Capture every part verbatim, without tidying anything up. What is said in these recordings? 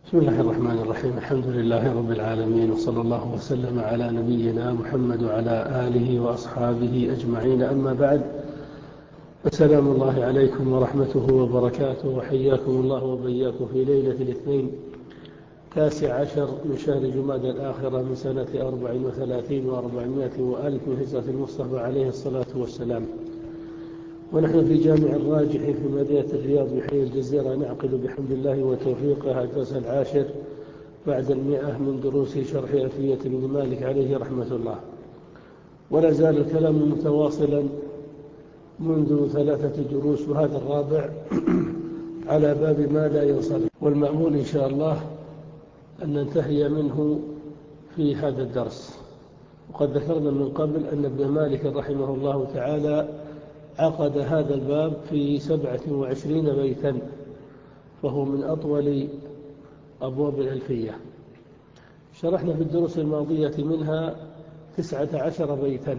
بسم الله الرحمن الرحيم. الحمد لله رب العالمين، وصلى الله وسلم على نبينا محمد وعلى آله وأصحابه أجمعين. أما بعد، السلام الله عليكم ورحمته وبركاته، وحياكم الله وبياكم في ليلة الاثنين تاسع عشر من شهر جمادى الآخرة من سنة أربع وثلاثين وأربعمائة وألف من هجرة المصطفى عليه الصلاة والسلام، ونحن في جامع الراجح في مدينة الرياض بحي الجزيرة نعقد بحمد الله وتوفيقه الدرس العاشر بعد المئة من دروس شرح ألفية بن مالك عليه رحمة الله، ولا زال الكلام متواصلا منذ ثلاثة دروس وهذا الرابع على باب ما لا ينصرف، والمأمول إن شاء الله أن ننتهي منه في هذا الدرس. وقد ذكرنا من قبل أن ابن مالك رحمه الله تعالى عقد هذا الباب في سبعة وعشرين بيتا، فهو من أطول أبواب الألفية. شرحنا في الدروس الماضية منها تسعة عشر بيتا،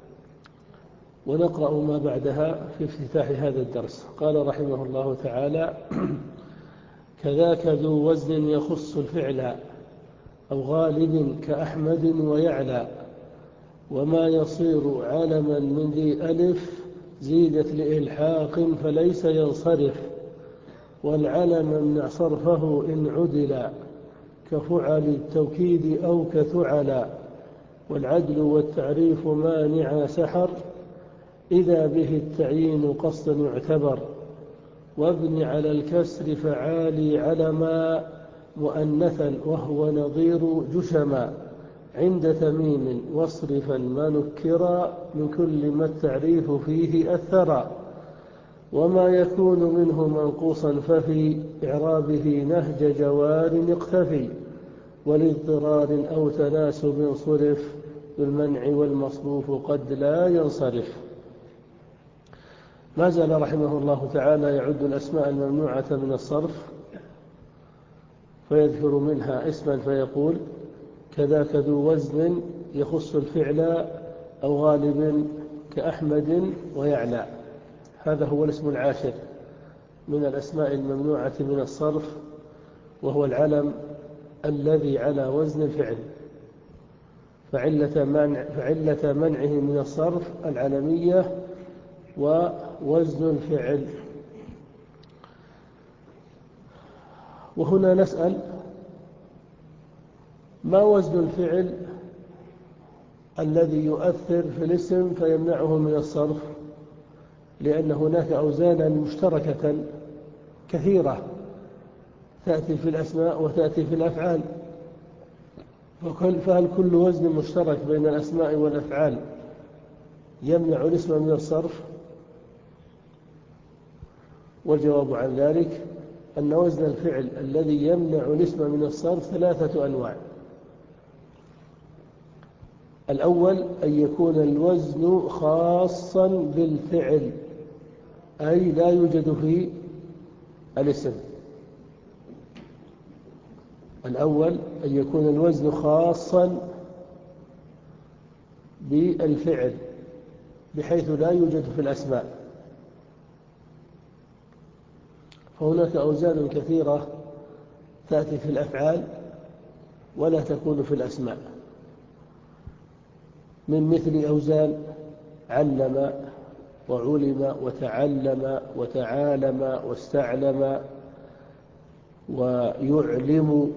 ونقرأ ما بعدها في افتتاح هذا الدرس. قال رحمه الله تعالى: كذاك ذو وزن يخص الفعل أو غالب كأحمد ويعلى، وما يصير علما من ذي ألف زيدت لإلحاق فليس ينصرف، والعلم امنع صرفه إن عدل كفعل التوكيد أو كثعل، والعدل والتعريف مانع سحر إذا به التعيين قصدا يعتبر، وابن على الكسر فعالي علما مؤنثا وهو نظير جشما عند تميم واصرفا ما نكرا من كل ما التعريف فيه أثرا، وما يكون منه منقوصا ففي إعرابه نهج جوار اقتفي، ولاضطرار أو تناسب صرف بالمنع والمصروف قد لا ينصرف. ما زال رحمه الله تعالى يعد الأسماء الممنوعة من الصرف، فيذكر منها اسما فيقول: كذاك ذو وزن يخص الفعل أو غالب كأحمد ويعلى. هذا هو الاسم العاشر من الأسماء الممنوعة من الصرف، وهو العلم الذي على وزن الفعل، فعلة, منع فعلة منعه من الصرف العلمية ووزن الفعل. وهنا نسأل: ما وزن الفعل الذي يؤثر في الاسم فيمنعه من الصرف؟ لأن هناك أوزانا مشتركة كثيرة تأتي في الأسماء وتأتي في الأفعال، فهل كل وزن مشترك بين الأسماء والأفعال يمنع الاسم من الصرف؟ والجواب عن ذلك أن وزن الفعل الذي يمنع الاسم من الصرف ثلاثة أنواع. الأول أن يكون الوزن خاصا بالفعل، أي لا يوجد فيه الاسم. الأول أن يكون الوزن خاصا بالفعل بحيث لا يوجد في الأسماء، فهناك أوزان كثيرة تأتي في الأفعال ولا تكون في الأسماء، من مثل أوزان علم وعلم وتعلم وتعالم واستعلم ويعلم.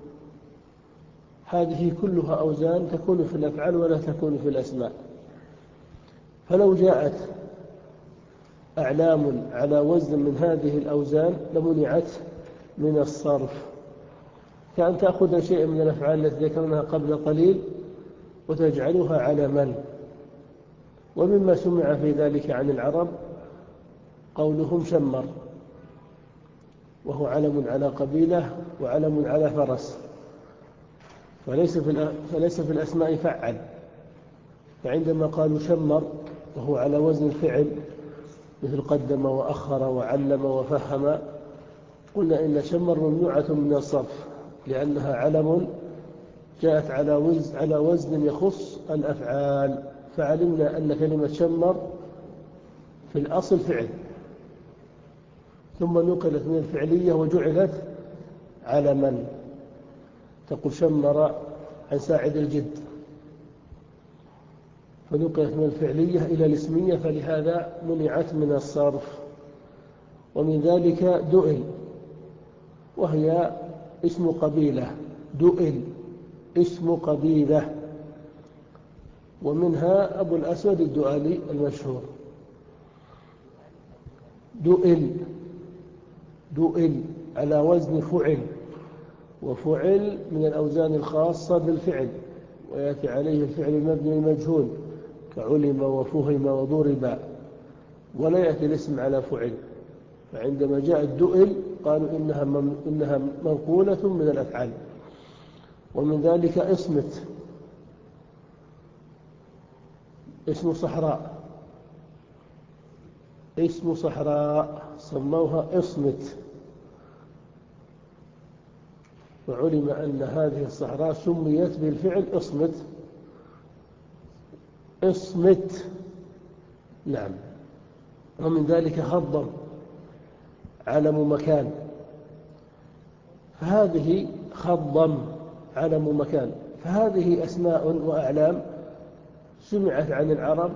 هذه كلها أوزان تكون في الأفعال ولا تكون في الأسماء، فلو جاءت أعلام على وزن من هذه الأوزان لمنعت من الصرف، كأن تأخذ شيء من الأفعال التي ذكرناها قبل قليل وتجعلها علما. ومما سمع في ذلك عن العرب قولهم شمر، وهو علم على قبيلة وعلم على فرس، فليس في, فليس في الأسماء فعل. فعندما قالوا شمر وهو على وزن الفعل مثل قدم وأخر وعلم وفهم، قلنا إن شمر ممنوعة من الصرف لأنها علم جاءت على وزن, على وزن يخص الأفعال، فعلمنا أن كلمة شمر في الأصل فعل، ثم نقلت من الفعلية وجعلت علما، تقول شمر عن ساعد الجد، فنقلت من الفعلية إلى الاسمية، فلهذا منعت من الصرف. ومن ذلك دؤل، وهي اسم قبيلة، دؤل اسم قبيلة، ومنها أبو الأسود الدؤلي المشهور. دؤل دؤل على وزن فعل، وفعل من الأوزان الخاصة بالفعل، ويأتي عليه الفعل المبني المجهول كعلم وفهم وضرب، ولا يأتي الاسم على فعل. فعندما جاء الدؤل قالوا إنها إنها منقولة من الأفعال. ومن ذلك إصمت، اسم صحراء، اسم صحراء سموها إصمت، وعلم أن هذه الصحراء سميت بالفعل إصمت. إصمت نعم. ومن ذلك خضم، علم مكان، فهذه خضم علم مكان، فهذه أسماء وأعلام سمعت عن العرب،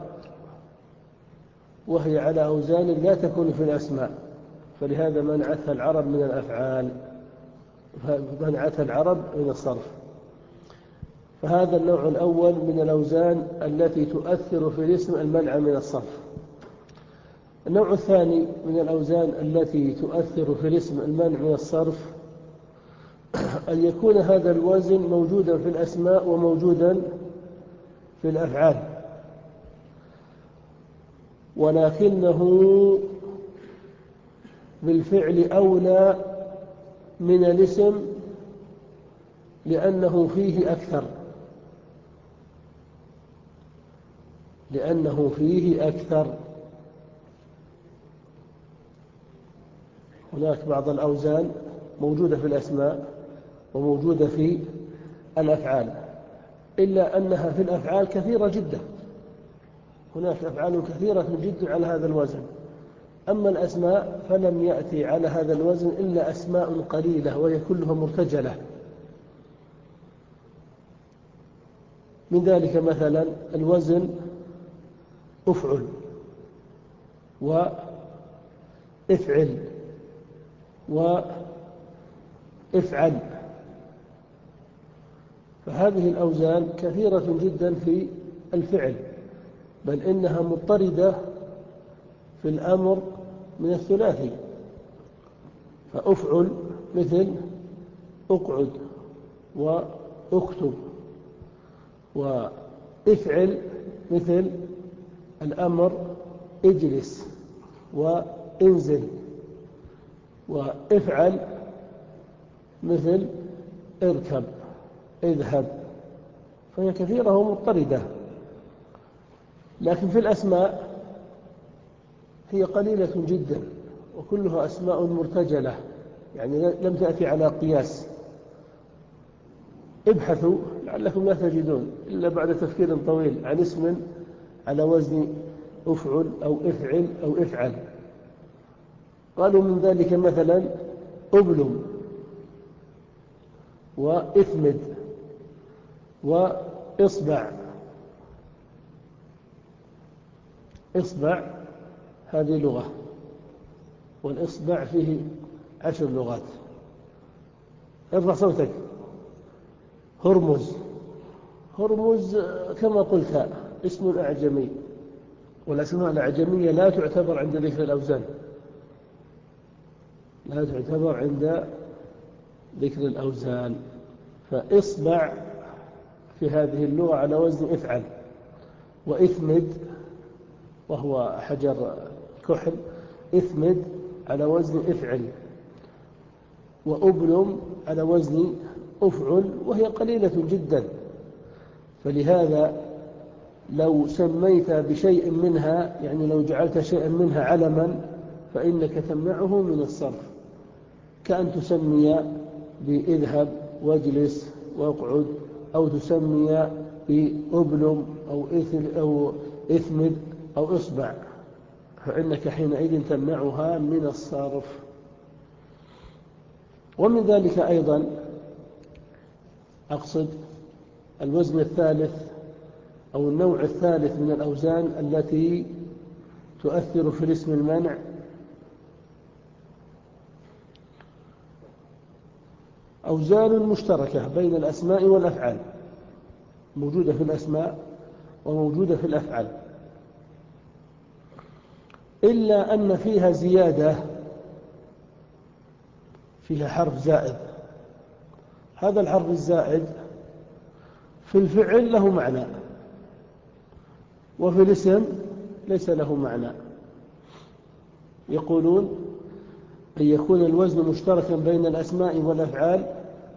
وهي على أوزان لا تكون في الأسماء، فلهذا منعتها العرب من الأفعال، منعتها العرب من الصرف. فهذا النوع الأول من الأوزان التي تؤثر في الاسم المنع من الصرف. النوع الثاني من الأوزان التي تؤثر في الاسم المنع من الصرف أن يكون هذا الوزن موجودا في الأسماء وموجودا في الأفعال، ولكنه بالفعل أولى من الاسم لأنه فيه أكثر لأنه فيه أكثر هناك بعض الأوزان موجودة في الأسماء وموجودة في الأفعال، إلا أنها في الأفعال كثيرة جدا، هناك أفعال كثيرة جدا على هذا الوزن. أما الأسماء فلم يأتي على هذا الوزن إلا أسماء قليلة، وهي كلها مرتجلة. من ذلك مثلا الوزن أفعل وإفعل وإفعل، فهذه الأوزان كثيرة جدا في الفعل، بل إنها مضطردة في الأمر من الثلاثي. فأفعل مثل أقعد وأكتب، وإفعل مثل الأمر اجلس وانزل، وإفعل مثل اركب اذهب، فهي كثيرة ومضطردة. لكن في الأسماء هي قليلة جدا، وكلها أسماء مرتجلة، يعني لم تأتي على قياس. ابحثوا لعلكم لا تجدون إلا بعد تفكير طويل عن اسم على وزن أفعل أو إفعل أو إفعل. قالوا من ذلك مثلا أبلم وإثمد وإصبع. إصبع هذه لغة، والإصبع فيه عشر لغات. ارفع صوتك. هرمز، هرمز كما قلت اسم أعجمي، والأسماء الأعجمية لا تعتبر عند ذكر الأوزان، لا تعتبر عند ذكر الأوزان. فإصبع في هذه اللغة على وزن إفعل، وإثمد وهو حجر كحل، إثمد على وزن إفعل، وأبلم على وزن أفعل، وهي قليلة جدا. فلهذا لو سميت بشيء منها، يعني لو جعلت شيئا منها علما، فإنك تمنعه من الصرف، كأن تسمي بإذهب واجلس واقعد، أو تسمي بأبلم أو إثل أو إثمد أو إصبع، فإنك حينئذ تمنعها من الصرف. ومن ذلك أيضا أقصد الوزن الثالث أو النوع الثالث من الأوزان التي تؤثر في الاسم المنع أوزان مشتركة بين الأسماء والأفعال، موجودة في الأسماء وموجودة في الأفعال، إلا أن فيها زيادة، فيها حرف زائد. هذا الحرف الزائد في الفعل له معنى، وفي الاسم ليس له معنى. يقولون أن يكون الوزن مشتركا بين الأسماء والأفعال،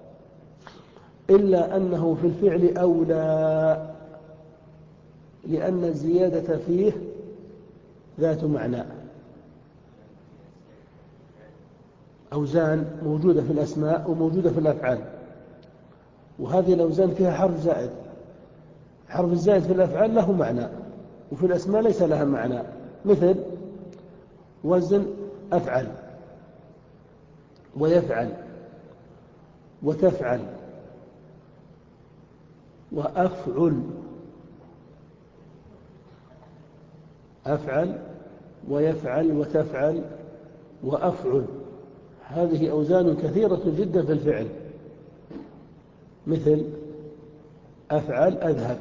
إلا أنه في الفعل أولى، لأن الزيادة فيه ذات معنى. أوزان موجودة في الأسماء وموجودة في الأفعال، وهذه الأوزان فيها حرف زائد. حرف الزائد في الأفعال له معنى، وفي الأسماء ليس لها معنى، مثل وزن أفعل ويفعل وتفعل وأفعل. أفعل ويفعل وتفعل وأفعل، هذه أوزان كثيرة جدا في الفعل، مثل أفعل أذهب،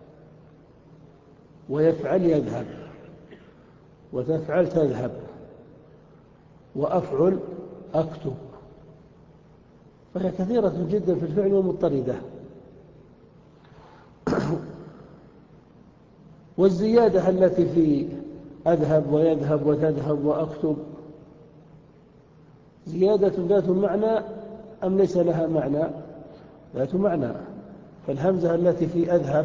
ويفعل يذهب، وتفعل تذهب، وأفعل أكتب. فهي كثيرة جدا في الفعل ومضطردة. والزيادة التي في أذهب ويذهب وتذهب وأكتب زيادة ذات معنى أم ليس لها معنى؟ ذات معنى. فالهمزة التي في أذهب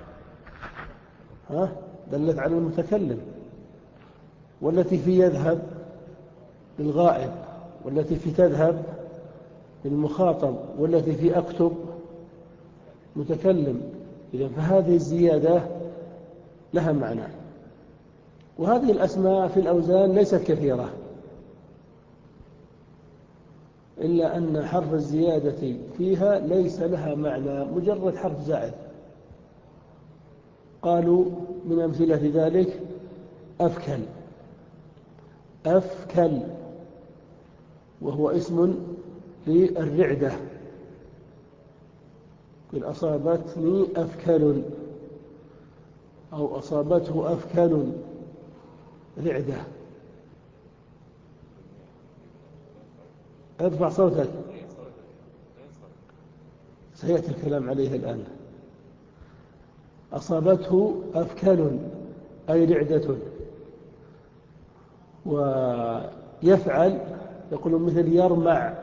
ها دلت على المتكلم، والتي في يذهب للغائب، والتي في تذهب للمخاطب، والتي في أكتب متكلم. إذن فهذه الزيادة لها معنى. وهذه الأسماء في الأوزان ليست كثيرة، إلا أن حرف الزيادة فيها ليس لها معنى، مجرد حرف زائد. قالوا من أمثلة ذلك أفكل. أفكل وهو اسم للرعدة، قل أصابتني أفكل أو أصابته أفكل رعدة. ارفع صوتك، سيأتي الكلام عليه الآن. أصابته أفكل أي رعدة. ويفعل يقول مثل يرمع.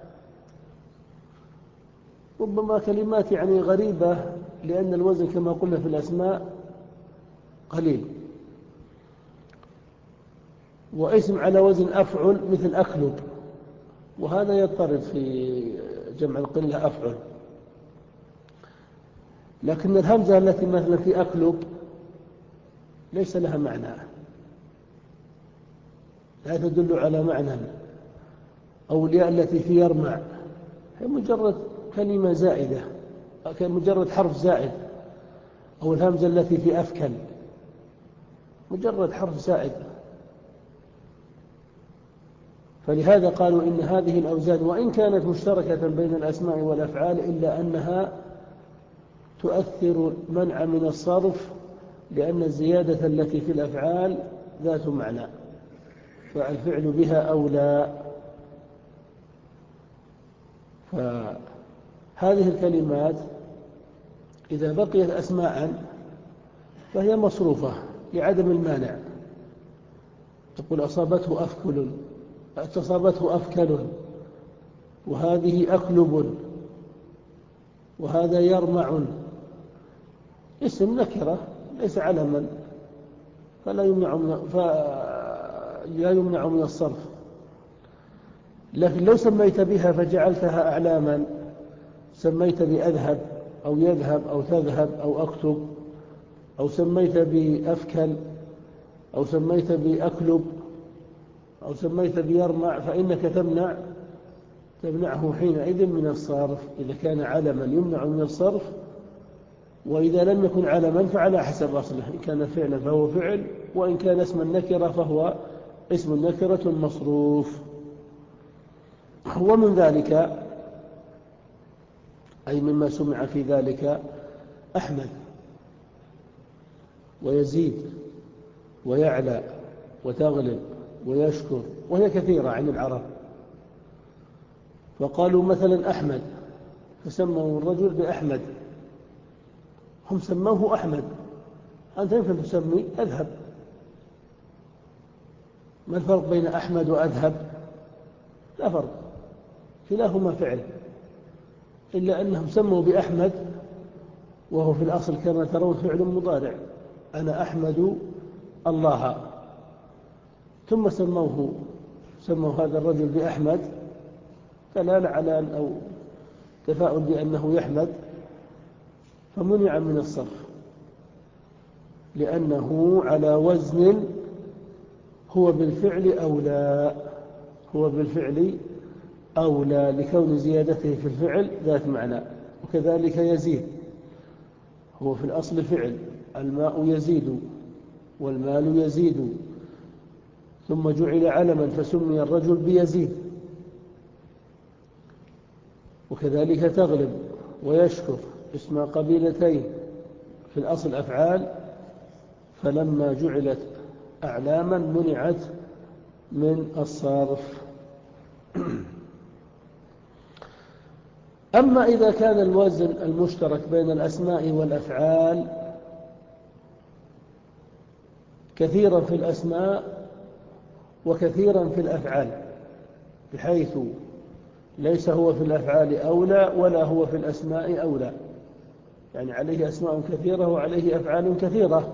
ربما كلمات يعني غريبة، لأن الوزن كما قلنا في الأسماء قليل. واسم على وزن أفعل مثل أكلب، وهذا يضطرد في جمع القلة أفعل. لكن الهمزة التي مثلا في أكلب ليس لها معنى، لا تدل على معنى. أو الياء التي في يرمع هي مجرد كلمة زائدة، مجرد حرف زائد. أو الهمزة التي في أفكل مجرد حرف زائد. فلهذا قالوا إن هذه الأوزان وإن كانت مشتركة بين الأسماء والأفعال، إلا أنها تؤثر منع من الصرف، لأن الزيادة التي في الأفعال ذات معنى، فالفعل بها أولى. فهذه الكلمات إذا بقيت أسماء فهي مصروفة لعدم المانع. تقول أصابته أفكل، أصابته أفكل، وهذه أكلب، وهذا يرمع. اسم نكرة ليس علما، فلا يمنع من فلا يمنع من الصرف. لكن لو سميت بها فجعلتها أعلاما، سميت بأذهب أو يذهب أو تذهب أو أكتب، أو سميت بأفكل، أو سميت بأكلب، أو سميت بيرمع، فإنك تمنع تمنعه حينئذ من الصرف إذا كان علما يمنع من الصرف، وإذا لم يكن علما فعلى حسب أصله، إن كان فعلا فهو فعل، وإن كان اسم النكرة فهو اسم نكرة مصروف. ومن ذلك أي مما سمع في ذلك أحمد ويزيد ويعلى وتغلب ويشكر، وهي كثيرة عن العرب. فقالوا مثلا أحمد، فسموا الرجل بأحمد، هم سموه أحمد، أنت يمكن تسمي أذهب. ما الفرق بين أحمد وأذهب؟ لا فرق، كلاهما فعل، إلا أنهم سموا بأحمد وهو في الأصل كما ترون فعل مضارع، أنا أحمد الله، ثم سموه سموا هذا الرجل بأحمد دلالة على أن أو تفاؤل بأنه يحمد، فمنع من الصرف لأنه على وزن هو بالفعل أولى، هو بالفعل أولى لكون زيادته في الفعل ذات معنى. وكذلك يزيد، هو في الأصل فعل، الماء يزيد والمال يزيد، ثم جعل علما فسمي الرجل بيزيد. وكذلك تغلب ويشكر اسم قبيلتين في الأصل أفعال، فلما جعلت أعلاما منعت من الصرف. أما إذا كان الوزن المشترك بين الأسماء والأفعال كثيرا في الأسماء وكثيرا في الأفعال، بحيث ليس هو في الأفعال أولى ولا هو في الأسماء أولى، يعني عليه أسماء كثيرة وعليه أفعال كثيرة،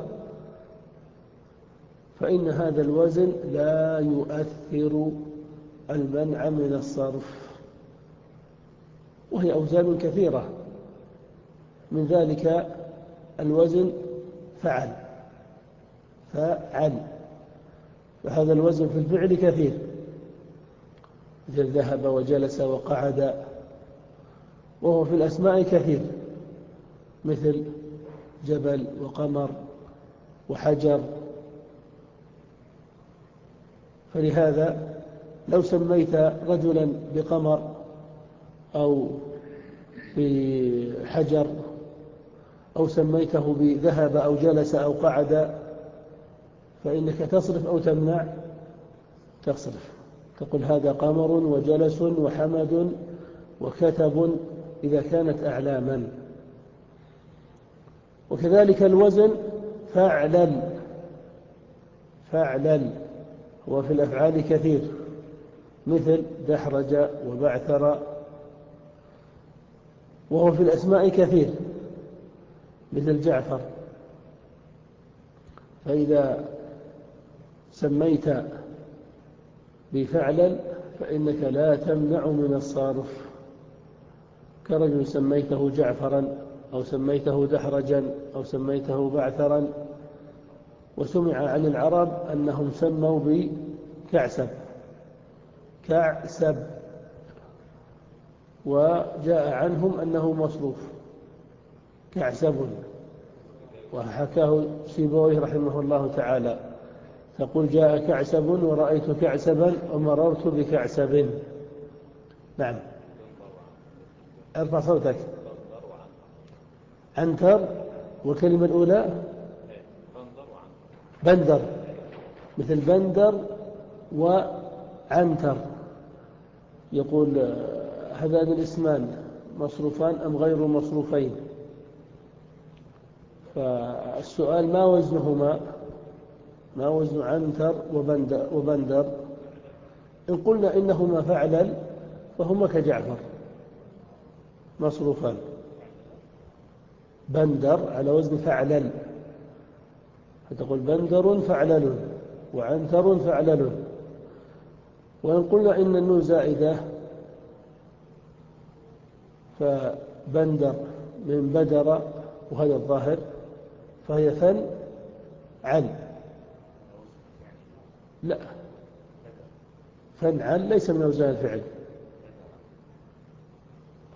فإن هذا الوزن لا يؤثر المنع من الصرف، وهي أوزان كثيرة. من ذلك الوزن فعل، فعل، فهذا الوزن في الفعل كثير، مثل ذهب وجلس وقعد. وهو في الأسماء كثير، مثل جبل وقمر وحجر. فلهذا لو سميت رجلا بقمر أو بحجر أو سميته بذهب أو جلس أو قعد، فإنك تصرف أو تمنع؟ تصرف، تقول هذا قمر وجلس وحمد وكتب إذا كانت أعلاما. وكذلك الوزن فعلل، فعلل هو في الأفعال كثير، مثل دحرج وبعثر. وهو في الأسماء كثير، مثل جعفر. فإذا سميت بفعلل فإنك لا تمنع من الصرف، كرجل سميته جعفرا أو سميته دحرجا أو سميته بعثرا. وسمع عن العرب أنهم سموا بكعسب، كعسب، وجاء عنهم أنه مصروف كعسب. وحكاه سيبويه رحمه الله تعالى، تقول جاء كعسب ورأيت كعسبا ومررت بكعسب. نعم، ارفع صوتك. عنتر، والكلمة الأولى بندر، مثل بندر وعنتر. يقول هذان الاسمان مصروفان أم غير مصروفين؟ فالسؤال ما وزنهما، ما وزن عنتر وبندر, وبندر؟ إن قلنا إنهما فعلل فهما كجعفر مصروفان. بندر على وزن فعلل، فتقول بندر فعلل وعنتر فعلل. وإن قلنا إن النون زائدة فبندر من بدر، وهذا الظاهر، فهي فن عل. لا، فنعل ليس من أوزان الفعل،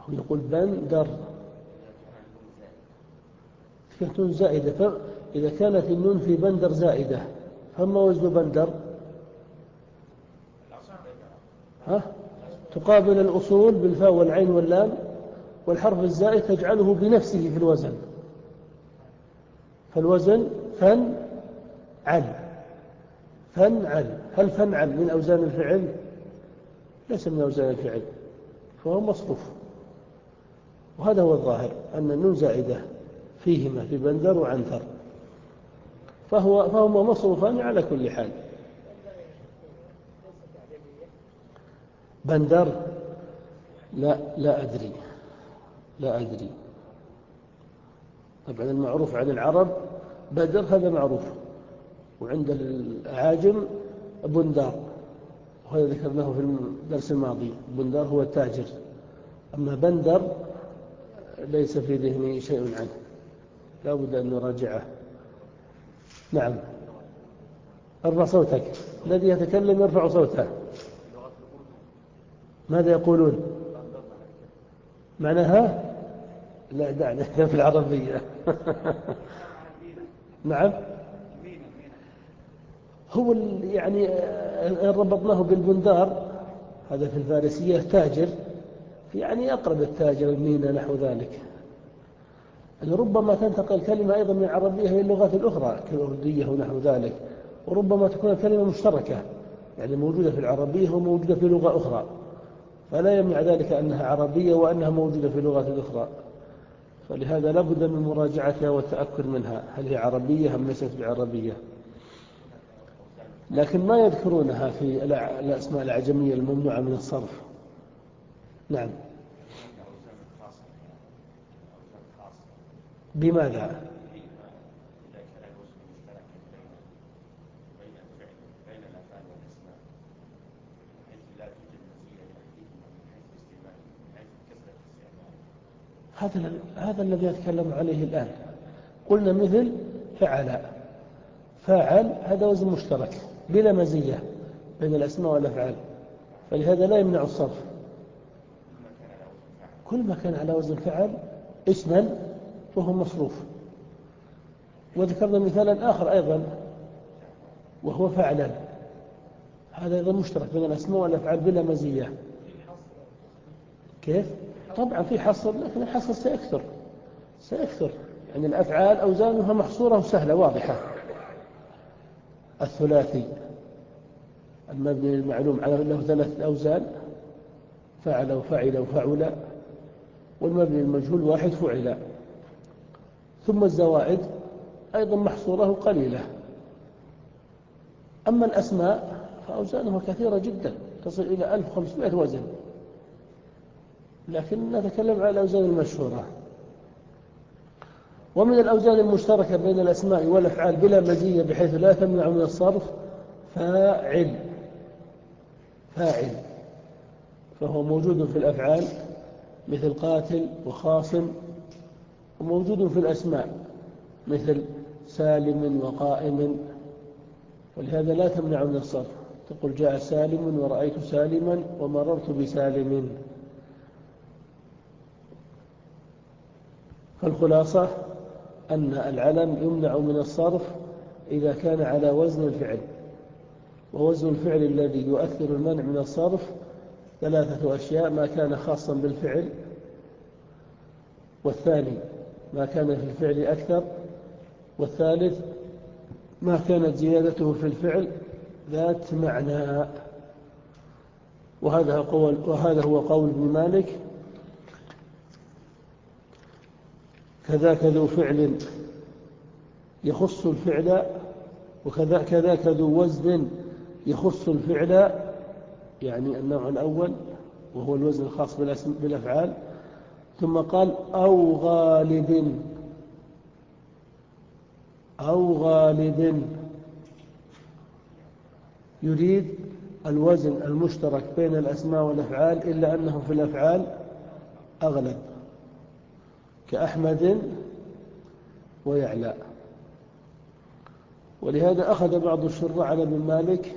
هو يقول بندر كانت نون زائدة، فإذا كانت النون في بندر زائدة فما وزن بندر؟ ها؟ تقابل الأصول بالفاء والعين واللام، والحرف الزائد تجعله بنفسه في الوزن، فالوزن فنعل. فنعل، هل فنعل من أوزان الفعل؟ ليس من أوزان الفعل، فهو مصروف. وهذا هو الظاهر أن النون زائدة فيهما في بندر وعنتر، فهو فهما مصروفان على كل حال. بندر لا لا أدري لا أدري طبعا المعروف عن العرب بدر، هذا معروف، وعند الأعاجم بندار، وهذا ذكرناه في الدرس الماضي. بندار هو التاجر، أما بندر ليس في ذهني شيء عنه، لا بد أن نراجعه. نعم، ارفع صوتك، الذي يتكلم يرفع صوته. ماذا يقولون معناها؟ لا دعنا في العربية. نعم، هو يعني ربطناه بالبندار، هذا في الفارسية تاجر، يعني أقرب التاجر المينا نحو ذلك. ربما تنتقل الكلمة أيضا من العربية إلى اللغات الأخرى كالأردية ونحو ذلك، وربما تكون الكلمة مشتركة، يعني موجودة في العربية وموجودة في لغة أخرى، فلا يمنع ذلك أنها عربية وأنها موجودة في اللغات الأخرى، فلهذا لا بد من مراجعتها والتأكد منها، هل هي عربية أم ليست بعربية. لكن ما يذكرونها في الأسماء الأعجمية الممنوعة من الصرف. نعم، بماذا؟ هذا هذا الذي أتكلم عليه الآن. قلنا مثل فعل، فاعل، هذا وزن مشترك بلا مزية بين الأسماء والأفعال، فلهذا لا يمنع الصرف. كل ما كان على وزن فعل اسما فهو مصروف. وذكرنا مثالا آخر أيضا وهو فعلا، هذا أيضا مشترك بين الأسماء والأفعال بلا مزية. كيف؟ طبعا في حصر، لكن الحصر سيكثر سيكثر يعني الأفعال أوزانها محصورة وسهلة واضحة. الثلاثي المبني المعلوم على له ثلاثة أوزان، فعل وفعل وفعل، والمبني المجهول واحد فعل. ثم الزوائد أيضا محصورة قليلة. أما الأسماء فأوزانها كثيرة جدا، تصل إلى ألف وخمسمائة وزن، لكن نتكلم على الأوزان المشهورة. ومن الأوزان المشتركة بين الأسماء والأفعال بلا مزية بحيث لا تمنع من الصرف فاعل. فاعل فهو موجود في الأفعال مثل قاتل وخاصم، وموجود في الأسماء مثل سالم وقائم، ولهذا لا تمنع من الصرف. تقول جاء سالم ورأيت سالما ومررت بسالم. فالخلاصة أن العلم يمنع من الصرف إذا كان على وزن الفعل، ووزن الفعل الذي يؤثر المنع من الصرف ثلاثة أشياء: ما كان خاصا بالفعل، والثاني ما كان في الفعل أكثر، والثالث ما كانت زيادته في الفعل ذات معنى. وهذا قول وهذا هو قول ابن مالك: كذاك ذو فعل يخص الفعل، وكذا كذاك ذو وزن يخص الفعل، يعني النوع الأول وهو الوزن الخاص بالأفعال. ثم قال: أو غالب أو غالب، يريد الوزن المشترك بين الأسماء والأفعال، إلا أنه في الأفعال أغلب، كأحمد ويعلى. ولهذا أخذ بعض الشراح على ابن مالك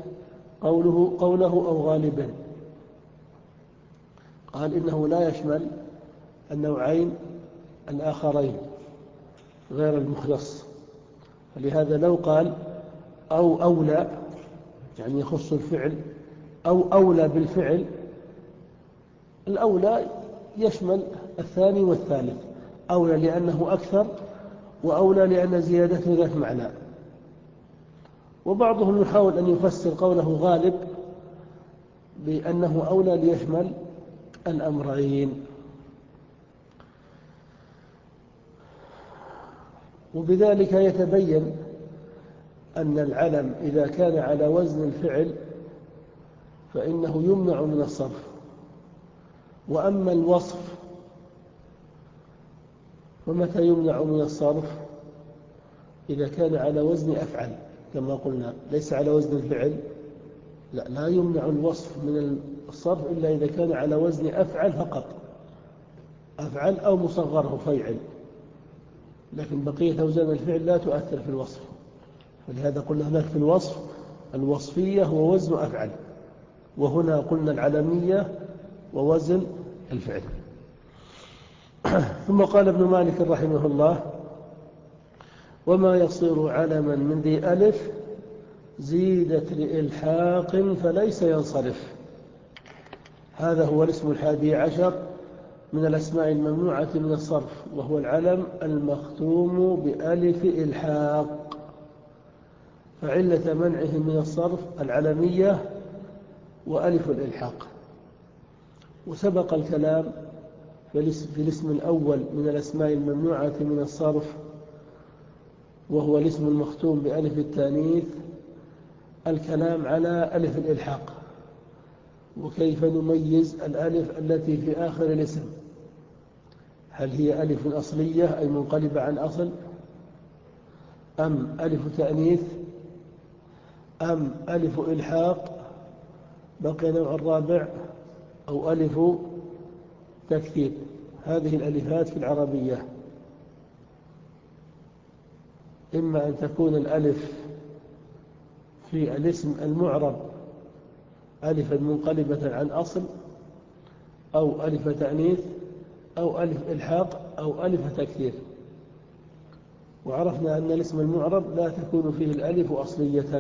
قوله قوله أو غالبا، قال إنه لا يشمل النوعين الآخرين غير المخلص. فلهذا لو قال أو أولى يعني يخص الفعل أو أولى بالفعل، الأولى يشمل الثاني والثالث، أولى لأنه أكثر، وأولى لأن زيادته ذات معنى. وبعضهم يحاول أن يفسر قوله غالب بأنه أولى ليشمل الأمرين. وبذلك يتبين أن العلم إذا كان على وزن الفعل فإنه يمنع من الصرف، وأما الوصف فمتى يمنع من الصرف؟ إذا كان على وزن أفعل كما قلنا، ليس على وزن الفعل، لا, لا يمنع الوصف من الصرف إلا إذا كان على وزن أفعل فقط، أفعل أو مصغره فيعل، لكن بقية أوزان الفعل لا تؤثر في الوصف. ولهذا قلنا هناك في الوصف الوصفية هو وزن أفعل، وهنا قلنا العلمية ووزن الفعل. ثم قال ابن مالك رحمه الله: وما يصير علما من ذي ألف زيدت لإلحاق فليس ينصرف. هذا هو الاسم الحادي عشر من الأسماء الممنوعة من الصرف، وهو العلم المختوم بألف إلحاق. فعلة منعه من الصرف العلمية وألف الإلحاق. وسبق الكلام في الاسم الأول من الأسماء الممنوعة من الصرف، وهو الاسم المختوم بألف التانيث، الكلام على ألف الإلحاق، وكيف نميز الألف التي في آخر الاسم، هل هي ألف أصلية أي منقلبة عن أصل، أم ألف تأنيث، أم ألف إلحاق بقي نوع الرابع، أو ألف تكثير. هذه الألفات في العربية إما أن تكون الألف في الاسم المعرب ألفا منقلبة عن أصل، أو ألف تأنيث، أو ألف إلحاق، أو ألف تكثير. وعرفنا أن الاسم المعرب لا تكون فيه الألف أصلية،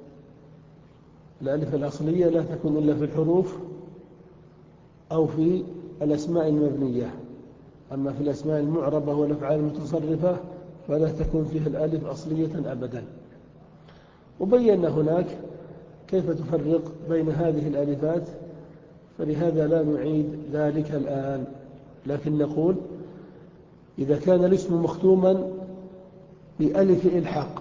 الألف الأصلية لا تكون إلا في الحروف أو في الأسماء المبنية، أما في الأسماء المعربة والأفعال المتصرفة فلا تكون فيه الألف أصلية أبدا. وبينا هناك كيف تفرق بين هذه الألفات، فلهذا لا نعيد ذلك الآن، لكن نقول إذا كان الاسم مختوما بألف إلحاق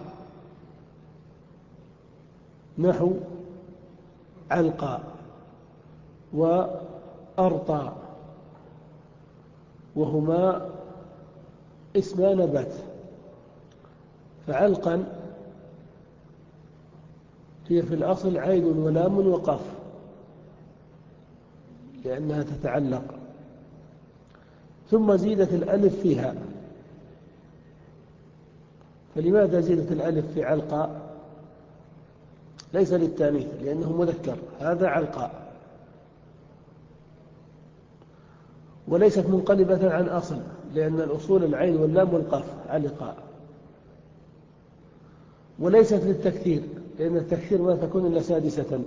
نحو علقى وأرطى، وهما اسما نبات، فعلقا هي في الأصل عين ولام وقاف لأنها تتعلق، ثم زيدت الألف فيها. فلماذا زيدت الألف في علقاء؟ ليس للتانيث لأنه مذكر، هذا علقاء، وليست منقلبة عن أصل لأن الأصول العين واللام والقاف علقاء، وليست للتكثير لأن التكثير ما تكون إلا سادسة.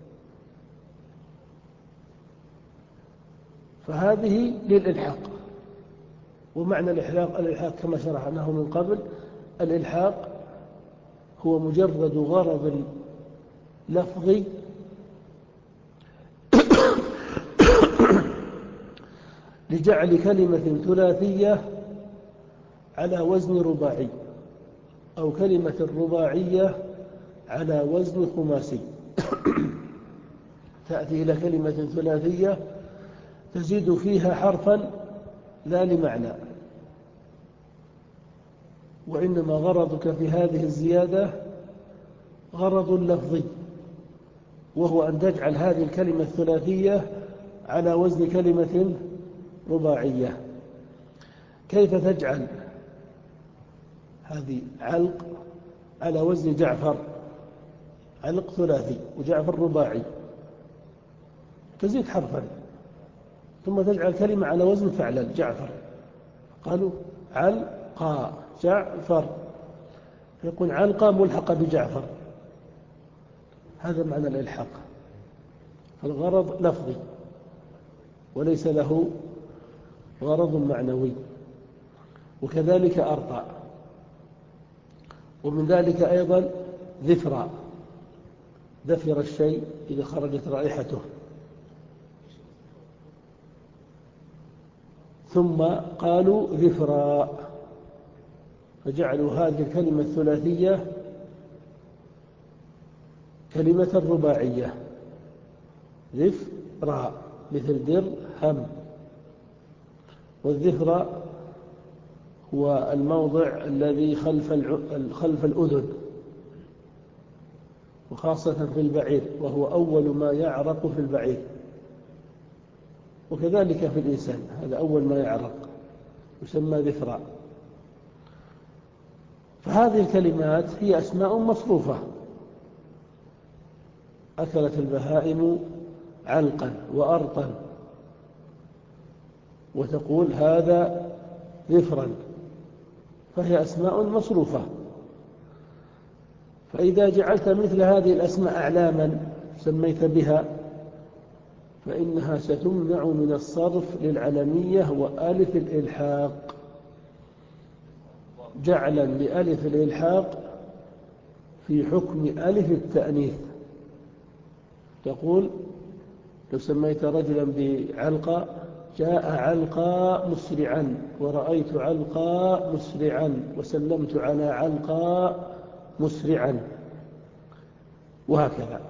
فهذه للإلحاق. ومعنى الإلحاق الإلحاق كما شرحناه من قبل، الإلحاق هو مجرد غرض لفظي لجعل كلمة ثلاثية على وزن رباعي، أو كلمة رباعية على وزن خماسي. تأتي إلى كلمة ثلاثية تزيد فيها حرفا لا لمعنى، وإنما غرضك في هذه الزيادة غرض لفظي، وهو أن تجعل هذه الكلمة الثلاثية على وزن كلمة رباعية. كيف تجعل هذه علق على وزن جعفر؟ علق ثلاثي وجعفر رباعي، تزيد حرفا ثم تجعل كلمة على وزن فعلل جعفر، قالوا علقى جعفر، فيكون علقى ملحقة بجعفر، هذا معنى الإلحاق. الغرض لفظي وليس له غرض معنوي. وكذلك أرطى، ومن ذلك أيضا ذفرا، ذفر الشيء إذا خرجت رائحته. ثم قالوا ذفرا، فجعلوا هذه الكلمة الثلاثية كلمة رباعية، ذفرا مثل درهم. والذفرا هو الموضع الذي خلف خلف الأذن، وخاصة في البعير، وهو أول ما يعرق في البعير، وكذلك في الإنسان، هذا أول ما يعرق يسمى ذفرا. فهذه الكلمات هي أسماء مصروفة، أكلت البهائم علقا وأرطا، وتقول هذا ذفرا، فهي أسماء مصروفة. فإذا جعلت مثل هذه الأسماء أعلاما سميت بها، فإنها ستمنع من الصرف للعلمية وألف الإلحاق، جعلا لألف الإلحاق في حكم ألف التأنيث. تقول لو سميت رجلا بعلقى، جاء علقى مسرعا، ورأيت علقى مسرعا، وسلمت على علقى مسرعا، وهكذا.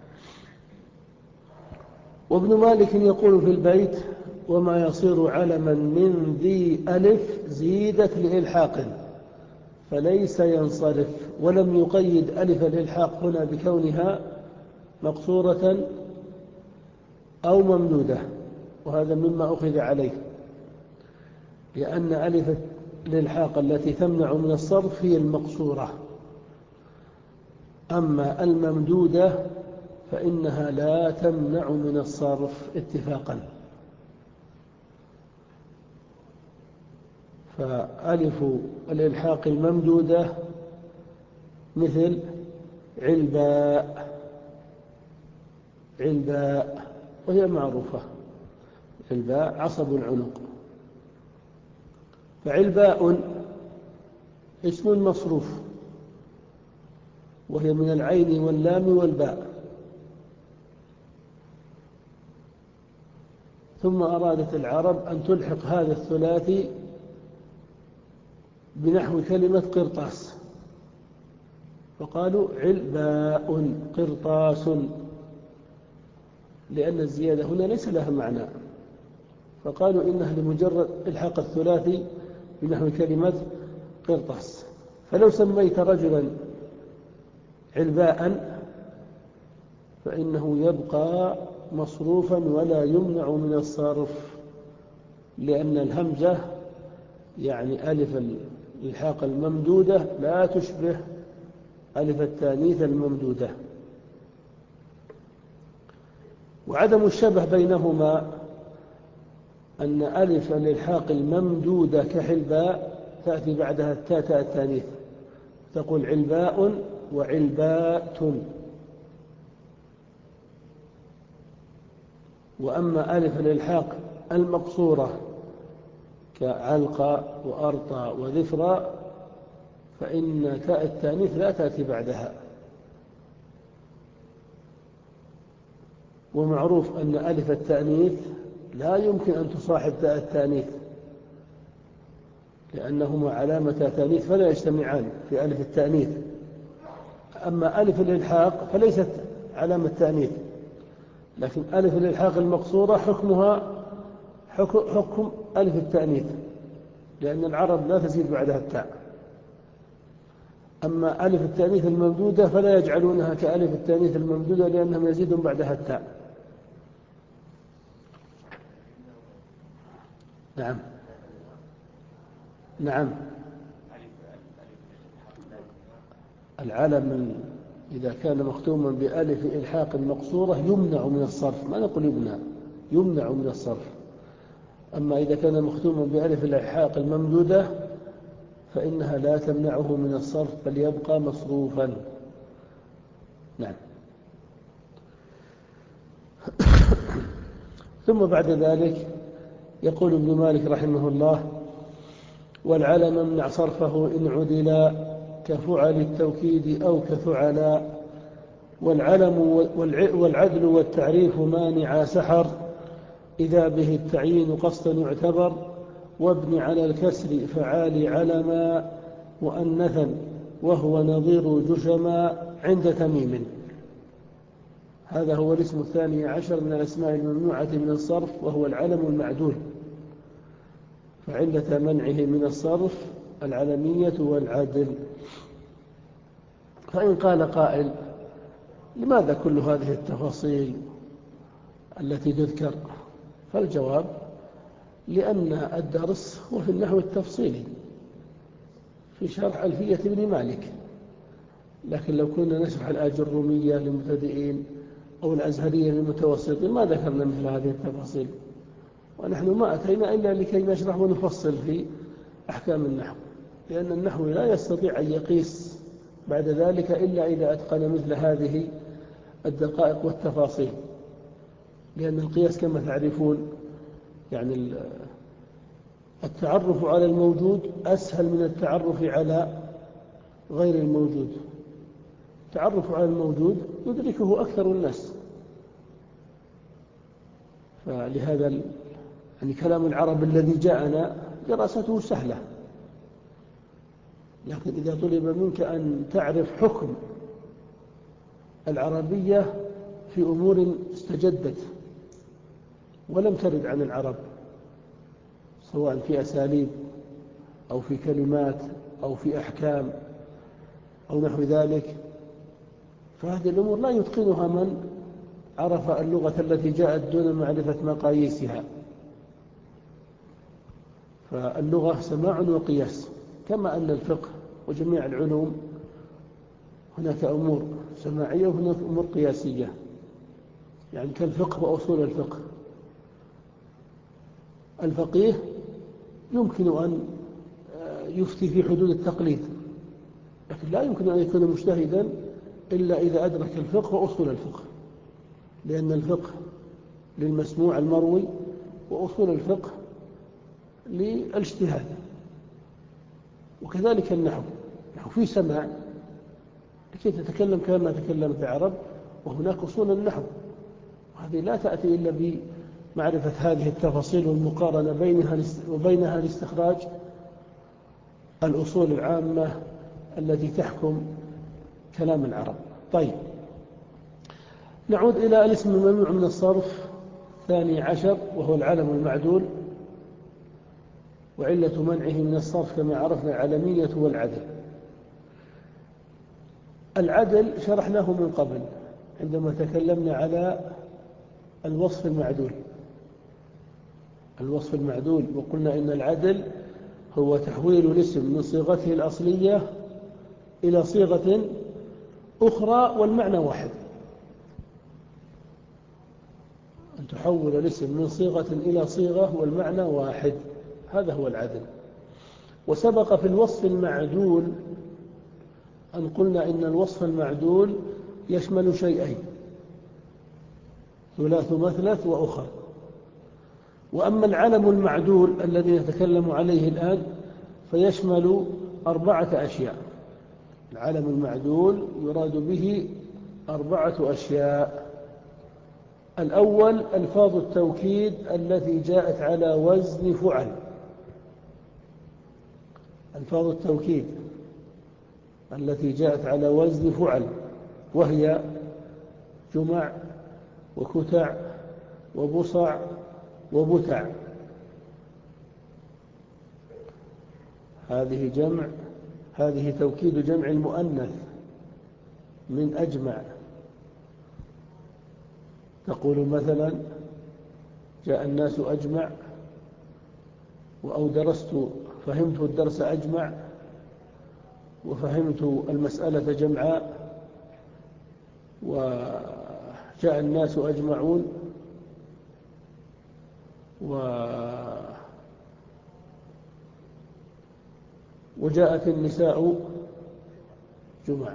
وابن مالك يقول في البيت: وما يصير علما من ذي ألف زيدت لإلحاق فليس ينصرف، ولم يقيد ألف الإلحاق هنا بكونها مقصورة أو ممدودة، وهذا مما أخذ عليه، لأن ألف الإلحاق التي تمنع من الصرف هي المقصورة، أما الممدودة فإنها لا تمنع من الصرف اتفاقا. فألف الإلحاق الممدودة مثل علباء، علباء وهي معروفة، علباء عصب العنق. فعلباء اسم مصروف، وهي من العين واللام والباء. ثم أرادت العرب أن تلحق هذا الثلاثي بنحو كلمة قرطاس، فقالوا علباء قرطاس، لأن الزيادة هنا ليس لها معنى، فقالوا إنها لمجرد إلحاق الثلاثي بنحو كلمة قرطاس. فلو سميت رجلا علباء فإنه يبقى مصروفا ولا يمنع من الصرف، لأن الهمزة يعني ألف الإلحاق الممدودة لا تشبه ألف التانيث الممدودة. وعدم الشبه بينهما أن ألف الإلحاق الممدودة كحلباء تأتي بعدها التاء التانيث، تقول علباء وعلبات. وأما ألف الإلحاق المقصورة كعلقى وأرطى وذفرى فإن تاء التانيث لا تأتي بعدها. ومعروف أن ألف التأنيث لا يمكن أن تصاحب تاء التانيث، لأنهما علامة تانيث فلا يجتمعان في ألف التأنيث. أما ألف الإلحاق فليست علامة تأنيث، لكن ألف الإلحاق المقصورة حكمها حكم ألف التأنيث، لأن العرب لا تزيد بعدها التاء. أما ألف التأنيث الممدودة فلا يجعلونها كألف التأنيث الممدودة، لأنهم يزيدون بعدها التاء. نعم نعم. العلم إذا كان مختوما بألف إلحاق مقصورة يمنع من الصرف، ما نقول يمنع، يمنع من الصرف، أما إذا كان مختوما بألف الإلحاق الممدودة فإنها لا تمنعه من الصرف بل يبقى مصروفا. نعم. ثم بعد ذلك يقول ابن مالك رحمه الله: والعلم امنع صرفه إن عدلا كفعل التوكيد أو كفعلا، والعلم والعدل والتعريف مانع سحر إذا به التعيين قصدا يعتبر، وابن على الكسر فعال علما مؤنثا وهو نظير جشما عند تميم. هذا هو الاسم الثاني عشر من الأسماء الممنوعة من الصرف، وهو العلم المعدول، فعلة منعه من الصرف العلمية والعدل. فإن قال قائل: لماذا كل هذه التفاصيل التي تذكر؟ فالجواب: لأن الدرس هو في النحو التفصيلي في شرح ألفية ابن مالك، لكن لو كنا نشرح الآجرومية للمبتدئين أو الأزهرية للمتوسطين ما ذكرنا مثل هذه التفاصيل، ونحن ما أتينا إلا لكي نشرح ونفصل في أحكام النحو، لأن النحو لا يستطيع أن يقيس بعد ذلك إلا إذا أتقن مثل هذه الدقائق والتفاصيل، لأن القياس كما تعرفون يعني التعرف على الموجود أسهل من التعرف على غير الموجود. التعرف على الموجود يدركه أكثر الناس، فلهذا يعني كلام العرب الذي جاءنا دراسته سهلة، لكن إذا طلب منك أن تعرف حكم العربية في أمور استجدت ولم ترد عن العرب، سواء في أساليب أو في كلمات أو في أحكام أو نحو ذلك، فهذه الأمور لا يتقنها من عرف اللغة التي جاءت دون معرفة مقاييسها. فاللغة سماع وقياس، كما أن الفقه وجميع العلوم هناك أمور سماعية وهناك أمور قياسية، يعني كالفقه وأصول الفقه. الفقيه يمكن أن يفتي في حدود التقليد، لكن لا يمكن أن يكون مجتهدا إلا إذا أدرك الفقه وأصول الفقه، لأن الفقه للمسموع المروي وأصول الفقه للاجتهاد. وكذلك النحو، النحو فيه سماع لكي تتكلم كما تكلمت العرب، وهناك أصول النحو، وهذه لا تأتي إلا بمعرفة هذه التفاصيل والمقارنة بينها وبينها لاستخراج الأصول العامة التي تحكم كلام العرب. طيب، نعود إلى الاسم الممنوع من الصرف الثاني عشر، وهو العلم المعدول، وعلة منعه من الصرف كما عرفنا العلمية والعدل. العدل شرحناه من قبل عندما تكلمنا على الوصف المعدول. الوصف المعدول وقلنا إن العدل هو تحويل الاسم من صيغته الأصلية إلى صيغة أخرى والمعنى واحد، أن تحول الاسم من صيغة إلى صيغة والمعنى واحد، هذا هو العدل. وسبق في الوصف المعدول أن قلنا إن الوصف المعدول يشمل شيئين: ثلاث مثلث وأخر. وأما العلم المعدول الذي نتكلم عليه الآن فيشمل أربعة أشياء. العلم المعدول يراد به أربعة أشياء. الأول ألفاظ التوكيد التي جاءت على وزن فعل. ألفاظ التوكيد التي جاءت على وزن فعل، وهي جمع وكتع وبصع وبتع. هذه جمع هذه توكيد جمع المؤنث من أجمع. تقول مثلا: جاء الناس أجمع، أو درست فهمت الدرس أجمع، وفهمت المسألة جمعاء، وجاء الناس أجمعون، وجاء وجاءت النساء جمع،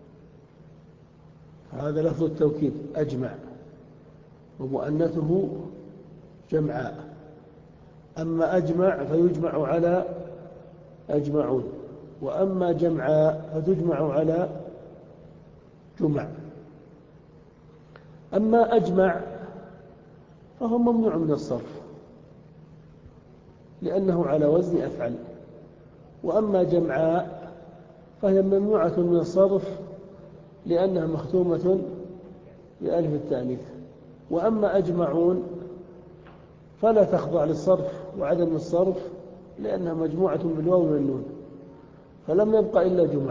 هذا لفظ التوكيد أجمع، ومؤنثه جمعاء. أما أجمع فيجمع على أجمعون، وأما جمعاء فتجمع على جمع. أما أجمع فهو ممنوع من الصرف لأنه على وزن أفعل، وأما جمعاء فهي ممنوعة من الصرف لأنها مختومة بألف التأنيث. وأما أجمعون فلا تخضع للصرف وعدم الصرف لأنها مجموعة بالواو والنون، فلم يبقى إلا جمع.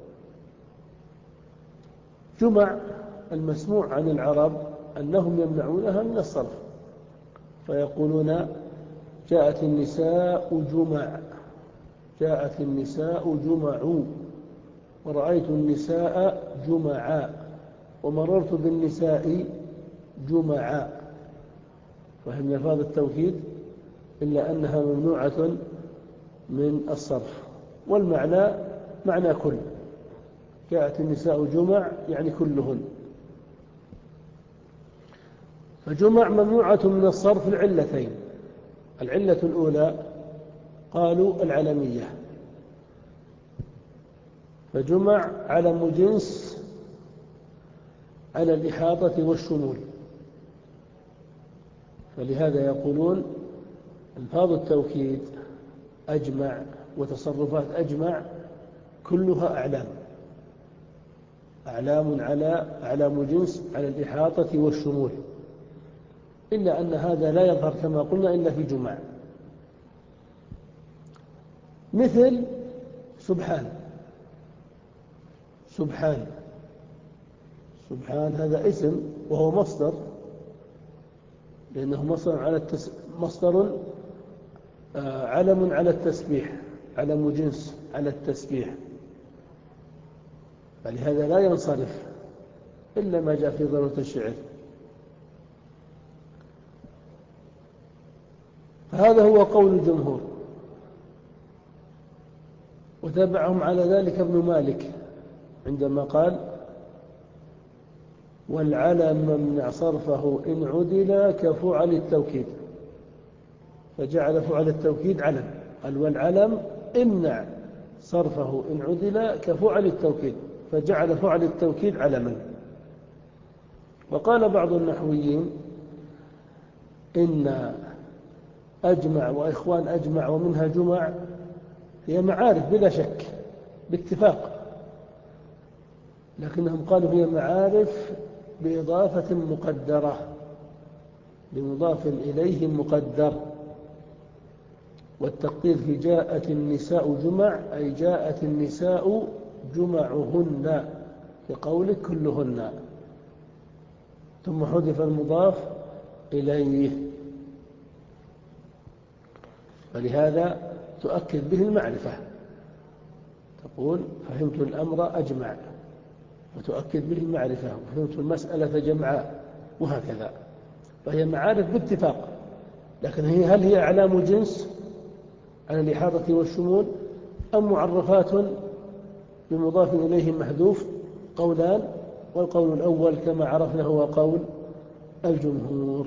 جمع المسموع عن العرب أنهم يمنعونها من الصرف، فيقولون جاءت النساء جمع، جاءت النساء جمع، ورأيت النساء جمعا، ومررت بالنساء جمعا. فهم لفظ التوكيد إلا أنها ممنوعة من الصرف، والمعنى معنى كل. جاءت النساء جمع يعني كلهن. فجمع ممنوعة من الصرف العلتين. العلة الأولى قالوا العلمية، فجمع علم جنس على الإحاطة والشمول، فلهذا يقولون ألفاظ التوكيد أجمع وتصرفات أجمع كلها أعلام، أعلام على أعلام جنس على الإحاطة والشمول، إلا أن هذا لا يظهر كما قلنا إلا في جمع. مثل سبحان، سبحان سبحان هذا اسم وهو مصدر، لأنه مصدر على التس... مصدر آه علم على التسبيح، علم جنس على التسبيح، فلهذا لا ينصرف إلا ما جاء في ضرورة الشعر. فهذا هو قول الجمهور، وتابعهم على ذلك ابن مالك عندما قال والعلم ممنع صرفه إن عدل كفعل التوكيد، فجعل فعل التوكيد علم. قال والعلم امنع صرفه إن عدل كفعل التوكيد، فجعل فعل التوكيد علما. وقال بعض النحويين إن أجمع وإخوان أجمع ومنها جمع هي معارف بلا شك باتفاق، لكنهم قالوا هي معارف بإضافة مقدرة، بمضاف إليه مقدر. والتقدير في جاءت النساء جمع أي جاءت النساء جمعهن، كقولك كلهن، ثم حذف المضاف إليه، فلهذا تؤكد به المعرفة، تقول فهمت الأمر أجمع، وتؤكد به المعرفة، وفهمت المسألة جمعاء، وهكذا. فهي معارف باتفاق، لكن هي هل هي أعلام جنس على الإحاطة والشمول أم معرفات بمضاف إليه محذوف؟ قولان، والقول الأول كما عرفنا هو قول الجمهور.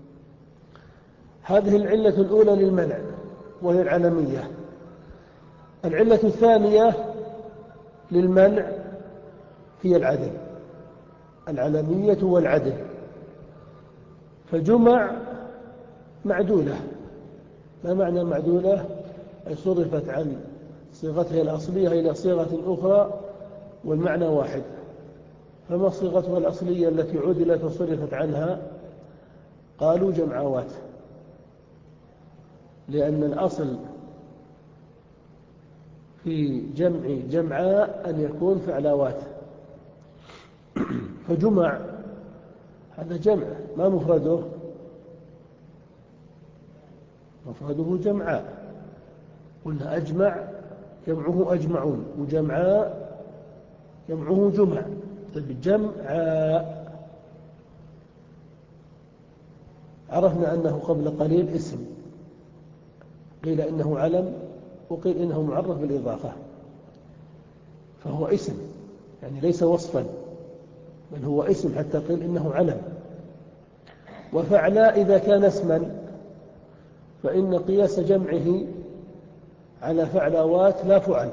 هذه العلة الأولى للمنع وهي العلمية. العلة الثانية للمنع هي العدل، العلمية والعدل. فجمع معدولة. ما معنى معدولة؟ أي صرفت عن صيغتها الأصلية إلى صيغة أخرى والمعنى واحد. فما صيغتها الأصلية التي عدلت وصرفت عنها؟ قالوا جمعوات، لأن الأصل في جمع جمعاء أن يكون فعلاوات. فجمع هذا جمع، ما مفرده؟ مفرده جمعاء. قلنا أجمع جمعه أجمعون، وجمعاء جمعه جمع. طيب جمعاء عرفنا أنه قبل قليل اسم، قيل إنه علم وقيل إنه معرف بالإضافة، فهو اسم يعني ليس وصفا، بل هو اسم حتى قيل إنه علم. وفعلاء إذا كان اسما فإن قياس جمعه على فعلاوات لا فعل،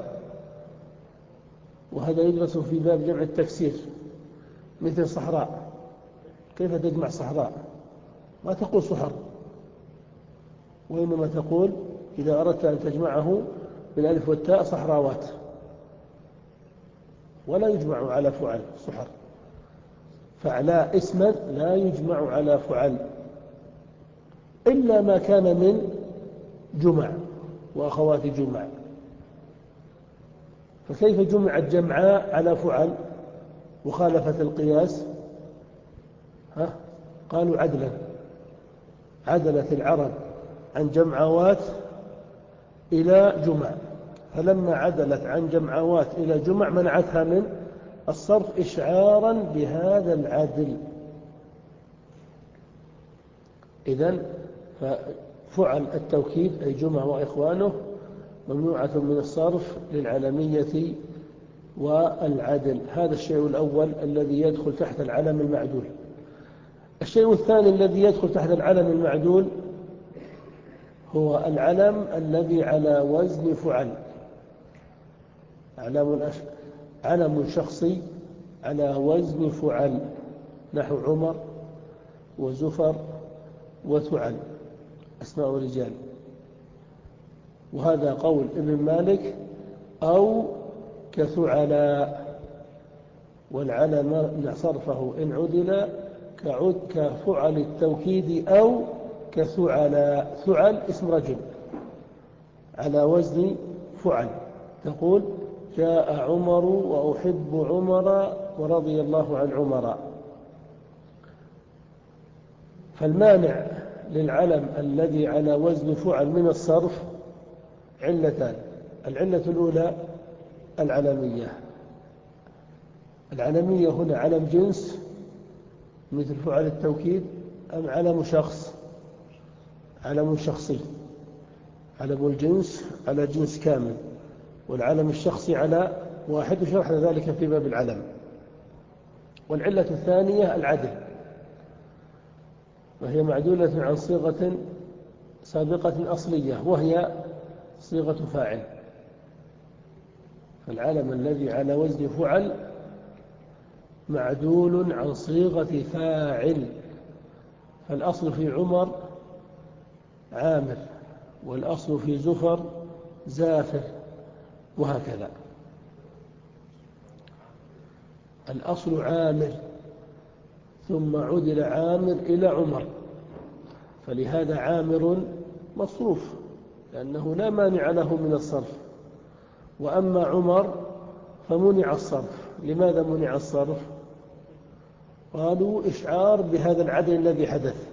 وهذا يدرس في باب جمع التكسير، مثل صحراء. كيف تجمع صحراء؟ ما تقول صحر، وإنما تقول إذا أردت أن تجمعه بالألف والتاء صحراوات، ولا يجمع على فعل صحر. فعلاء اسما لا يجمع على فعل إلا ما كان من جمع وأخوات جمع. فكيف جمعت جمعاء على فعل وخالفت القياس؟ ها؟ قالوا عدلا، عدلت العرب عن جمعوات إلى جمع، فلما عدلت عن جمعوات إلى جمع منعتها من الصرف إشعارا بهذا العدل. إذن ففعل التوكيد أي جمع وإخوانه ممنوعة من الصرف للعلمية والعدل. هذا الشيء الأول الذي يدخل تحت العلم المعدول. الشيء الثاني الذي يدخل تحت العلم المعدول هو العلم الذي على وزن فعل. علم علم شخصي على وزن فعل، نحو عمر وزفر وثعل، أسماء رجال. وهذا قول ابن مالك، أو كثعلاء، والعلم صرفه إن عدل كفعل التوكيد أو كثعلاء. ثعل اسم رجل على وزن فعل، تقول جاء عمر وأحب عمر ورضي الله عن عمر. فالمانع للعلم الذي على وزن فعل من الصرف علتان. العلة الأولى العلمية. العلمية هنا علم جنس مثل فعل التوكيد، أم علم شخص؟ علم شخصي. علم الجنس على جنس كامل، والعلم الشخصي على واحد، وشرحنا ذلك في باب العلم. والعلة الثانية العدل، وهي معدولة عن صيغة سابقة أصلية، وهي صيغة فاعل. فالعلم الذي على وزن فعل معدول عن صيغة فاعل. فالأصل في عمر عامر، والأصل في زفر زافر، وهكذا. الأصل عامر ثم عدل عامر إلى عمر، فلهذا عامر مصروف لأنه لا مانع له من الصرف. وأما عمر فمنع الصرف. لماذا منع الصرف؟ قالوا إشعار بهذا العدل الذي حدث.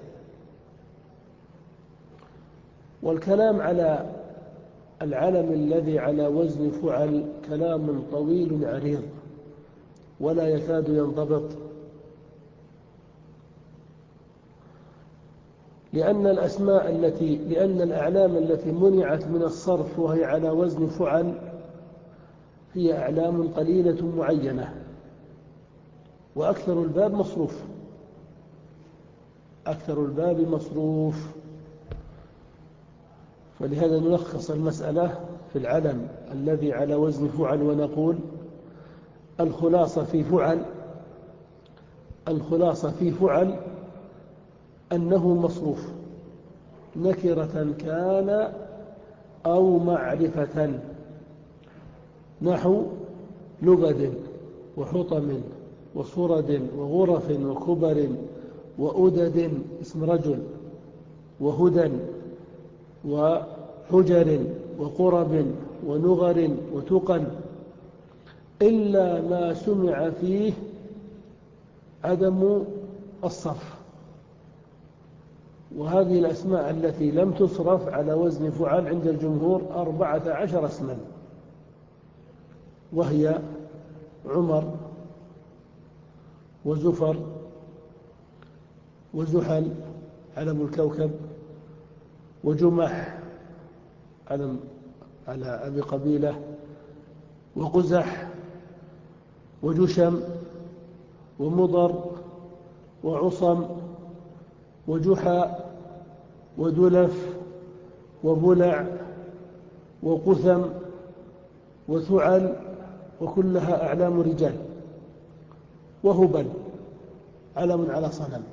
والكلام على العلم الذي على وزن فعل كلام طويل عريض ولا يكاد ينضبط، لأن الأسماء التي لأن الأعلام التي منعت من الصرف وهي على وزن فعل هي أعلام قليلة معينة، وأكثر الباب مصروف. أكثر الباب مصروف. فلهذا نلخص المسألة في العلم الذي على وزن فعل ونقول الخلاصة في فعل الخلاصة في فعل أنه مصروف، نكرة كان أو معرفة، نحو لبد وحطم وصرد وغرف وكبر وأدد اسم رجل، وهدى وحجر وقرب ونغر وتقن، إلا ما سمع فيه عدم الصرف. وهذه الأسماء التي لم تصرف على وزن فعل عند الجمهور أربعة عشر اسما، وهي عمر وزفر وزحل علم الكوكب، وجمح علم على أبي قبيلة وقزح وجشم ومضر وعصم وجحا ودلف وبلع وقثم وثعل، وكلها أعلام رجال. وهبل علم على صنم.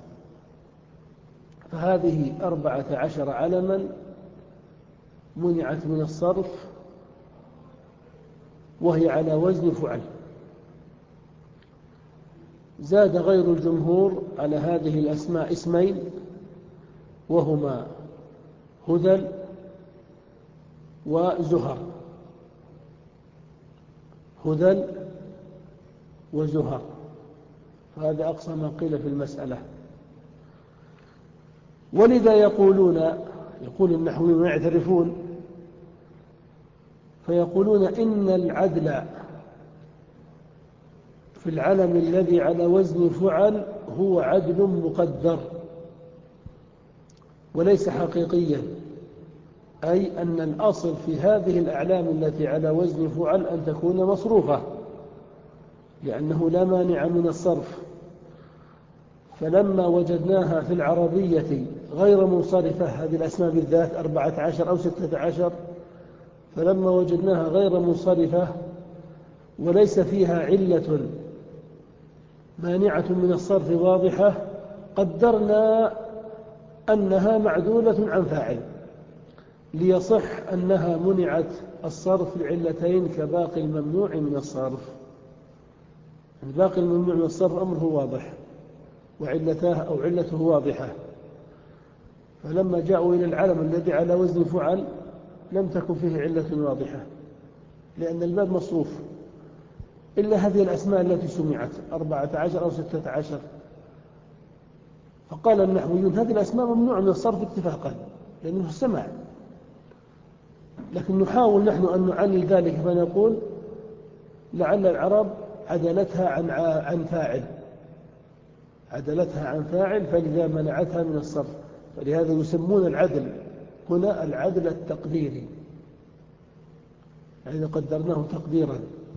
فهذه أربعة عشر علما منعت من الصرف، وهي على وزن فعل. زاد غير الجمهور على هذه الأسماء اسمين، وهما هذل وزهر. هذل وزهر، هذا أقصى ما قيل في المسألة. ولذا يقولون يقول النحويون يعترفون فيقولون إن العدل في العلم الذي على وزن فعل هو عدل مقدر وليس حقيقيا، أي أن الأصل في هذه الأعلام التي على وزن فعل أن تكون مصروفة، لأنه لا مانع من الصرف. فلما وجدناها في العربية غير منصرفة، هذه الأسماء بالذات أربعة عشر أو ستة عشر، فلما وجدناها غير منصرفة وليس فيها علة مانعة من الصرف واضحة، قدرنا أنها معدولة عن فاعل، ليصح أنها منعت الصرف لعلتين كباقي الممنوع من الصرف. باقي الممنوع من الصرف أمره واضح وعلته أو علته واضحة، فلما جاءوا إلى العلم الذي على وزن فعل لم تكن فيه علة واضحة، لأن الباب مصروف، إلا هذه الأسماء التي سمعت أربعة عشر أو ستة عشر. فقال النحويون هذه الأسماء ممنوع من الصرف اتفاقا لأنه السمع، لكن نحاول نحن أن نعلل ذلك فنقول لعل العرب عدلتها عن عن فاعل عدلتها عن فاعل فلذا منعتها من الصرف. فلهذا يسمون العدل هنا العدل التقديري، يعني قدرناه تقديرا،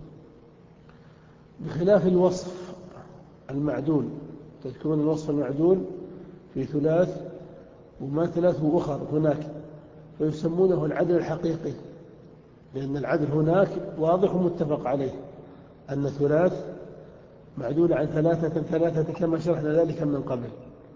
بخلاف الوصف المعدول. تذكرون الوصف المعدول في ثلاث ومثلث وأخر هناك، فيسمونه العدل الحقيقي، لأن العدل هناك واضح ومتفق عليه، أن ثلاث معدول عن ثلاثة ثلاثة كما شرحنا ذلك من قبل.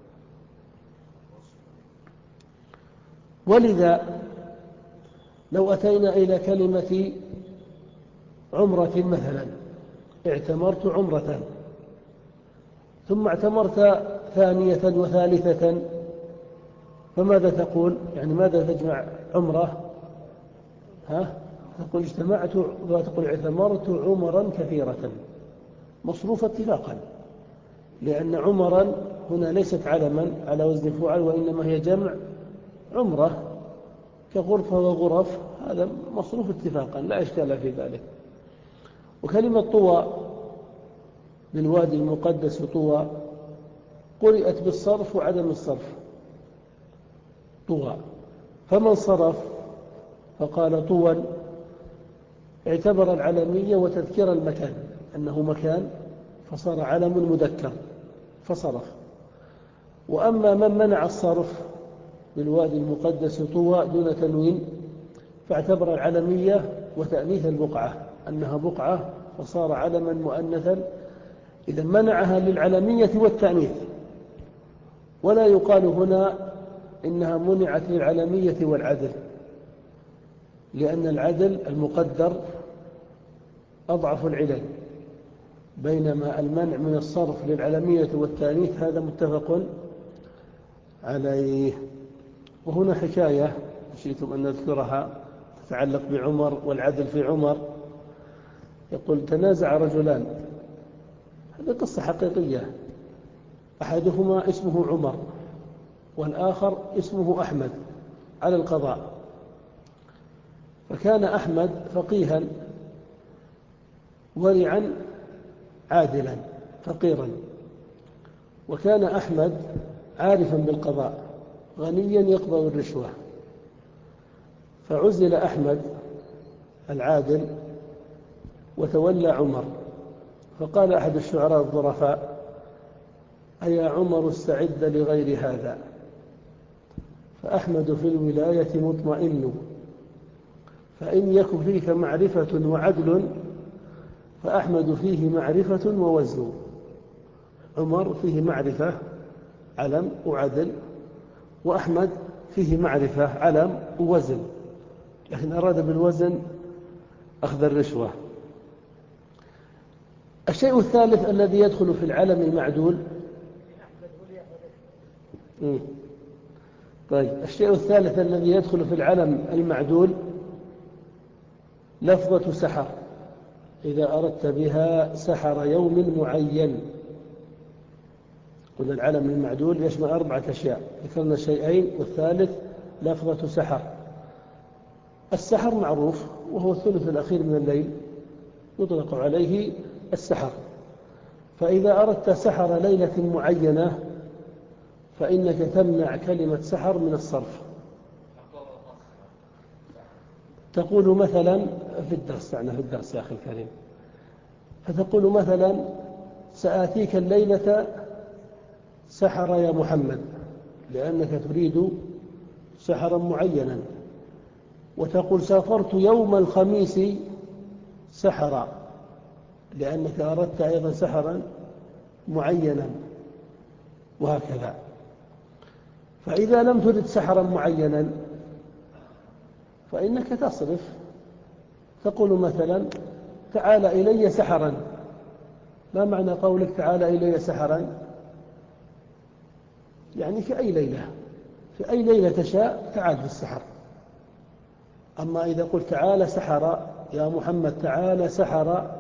ولذا لو أتينا إلى كلمة عمرة مثلا، اعتمرت عمرة، ثم اعتمرت ثانية وثالثة، فماذا تقول؟ يعني ماذا تجمع عمرة؟ ها؟ تقول اجتمعت، وتقول اعتمرت عمرا كثيرة، مصروفة اتفاقا، لأن عمرا هنا ليست علما على وزن فعل، وإنما هي جمع عمرة كغرفة وغرف، هذا مصروف اتفاقا لا إشكال في ذلك. وكلمة طوى بالوادي المقدس طوى قرئت بالصرف وعدم الصرف طوى، فمن صرف فقال طوى اعتبر العلمية وتذكير المكان أنه مكان فصار علم مذكر فصرف. وأما من منع الصرف بالوادي المقدس طوى دون تنوين فاعتبر العلمية وتأنيث البقعة أنها بقعة فصار علما مؤنثا، إذا منعها للعلمية والتأنيث، ولا يقال هنا إنها منعت للعلمية والعدل، لأن العدل المقدر أضعف العلل، بينما المنع من الصرف للعلمية والتأنيث هذا متفق عليه. وهنا حكاية شئتم أن نذكرها تتعلق بعمر والعدل في عمر. يقول تنازع رجلان، هذه قصة حقيقية، أحدهما اسمه عمر والآخر اسمه أحمد على القضاء. فكان أحمد فقيها ورعا عادلا فقيرا، وكان أحمد عارفا بالقضاء غنيا يقبل الرشوة. فعزل أحمد العادل وتولى عمر، فقال أحد الشعراء الظرفاء: أيا عمر استعد لغير هذا، فأحمد في الولاية مطمئن، فإن يك فيك معرفة وعدل فأحمد فيه معرفة ووزن. عمر فيه معرفة علم وعدل، وأحمد فيه معرفة علم ووزن، لكن أراد بالوزن أخذ الرشوة. الشيء الثالث الذي يدخل في العلم المعدول طيب الشيء الثالث الذي يدخل في العلم المعدول لفظة سحر، إذا أردت بها سحر يوم معين. قلنا العلم المعدول يشمل أربعة أشياء، ذكرنا شيئين، والثالث لفظة سحر. السحر معروف وهو الثلث الأخير من الليل، يطلق عليه السحر. فإذا أردت سحر ليلة معينة فإنك تمنع كلمة سحر من الصرف. تقول مثلا في الدرس يعني في الدرس يا أخي الكريم، فتقول مثلا: سآتيك الليلة سحر يا محمد، لأنك تريد سحرا معينا. وتقول: سافرت يوم الخميس سحرا، لأنك أردت أيضا سحرا معينا، وهكذا. فإذا لم ترد سحرا معينا فإنك تصرف، تقول مثلا: تعال إلي سحرا. ما معنى قولك تعال إلي سحرا؟ يعني في أي ليلة، في أي ليلة تشاء تعال بالسحر. أما إذا قلت تعال سحر يا محمد، تعال سحر،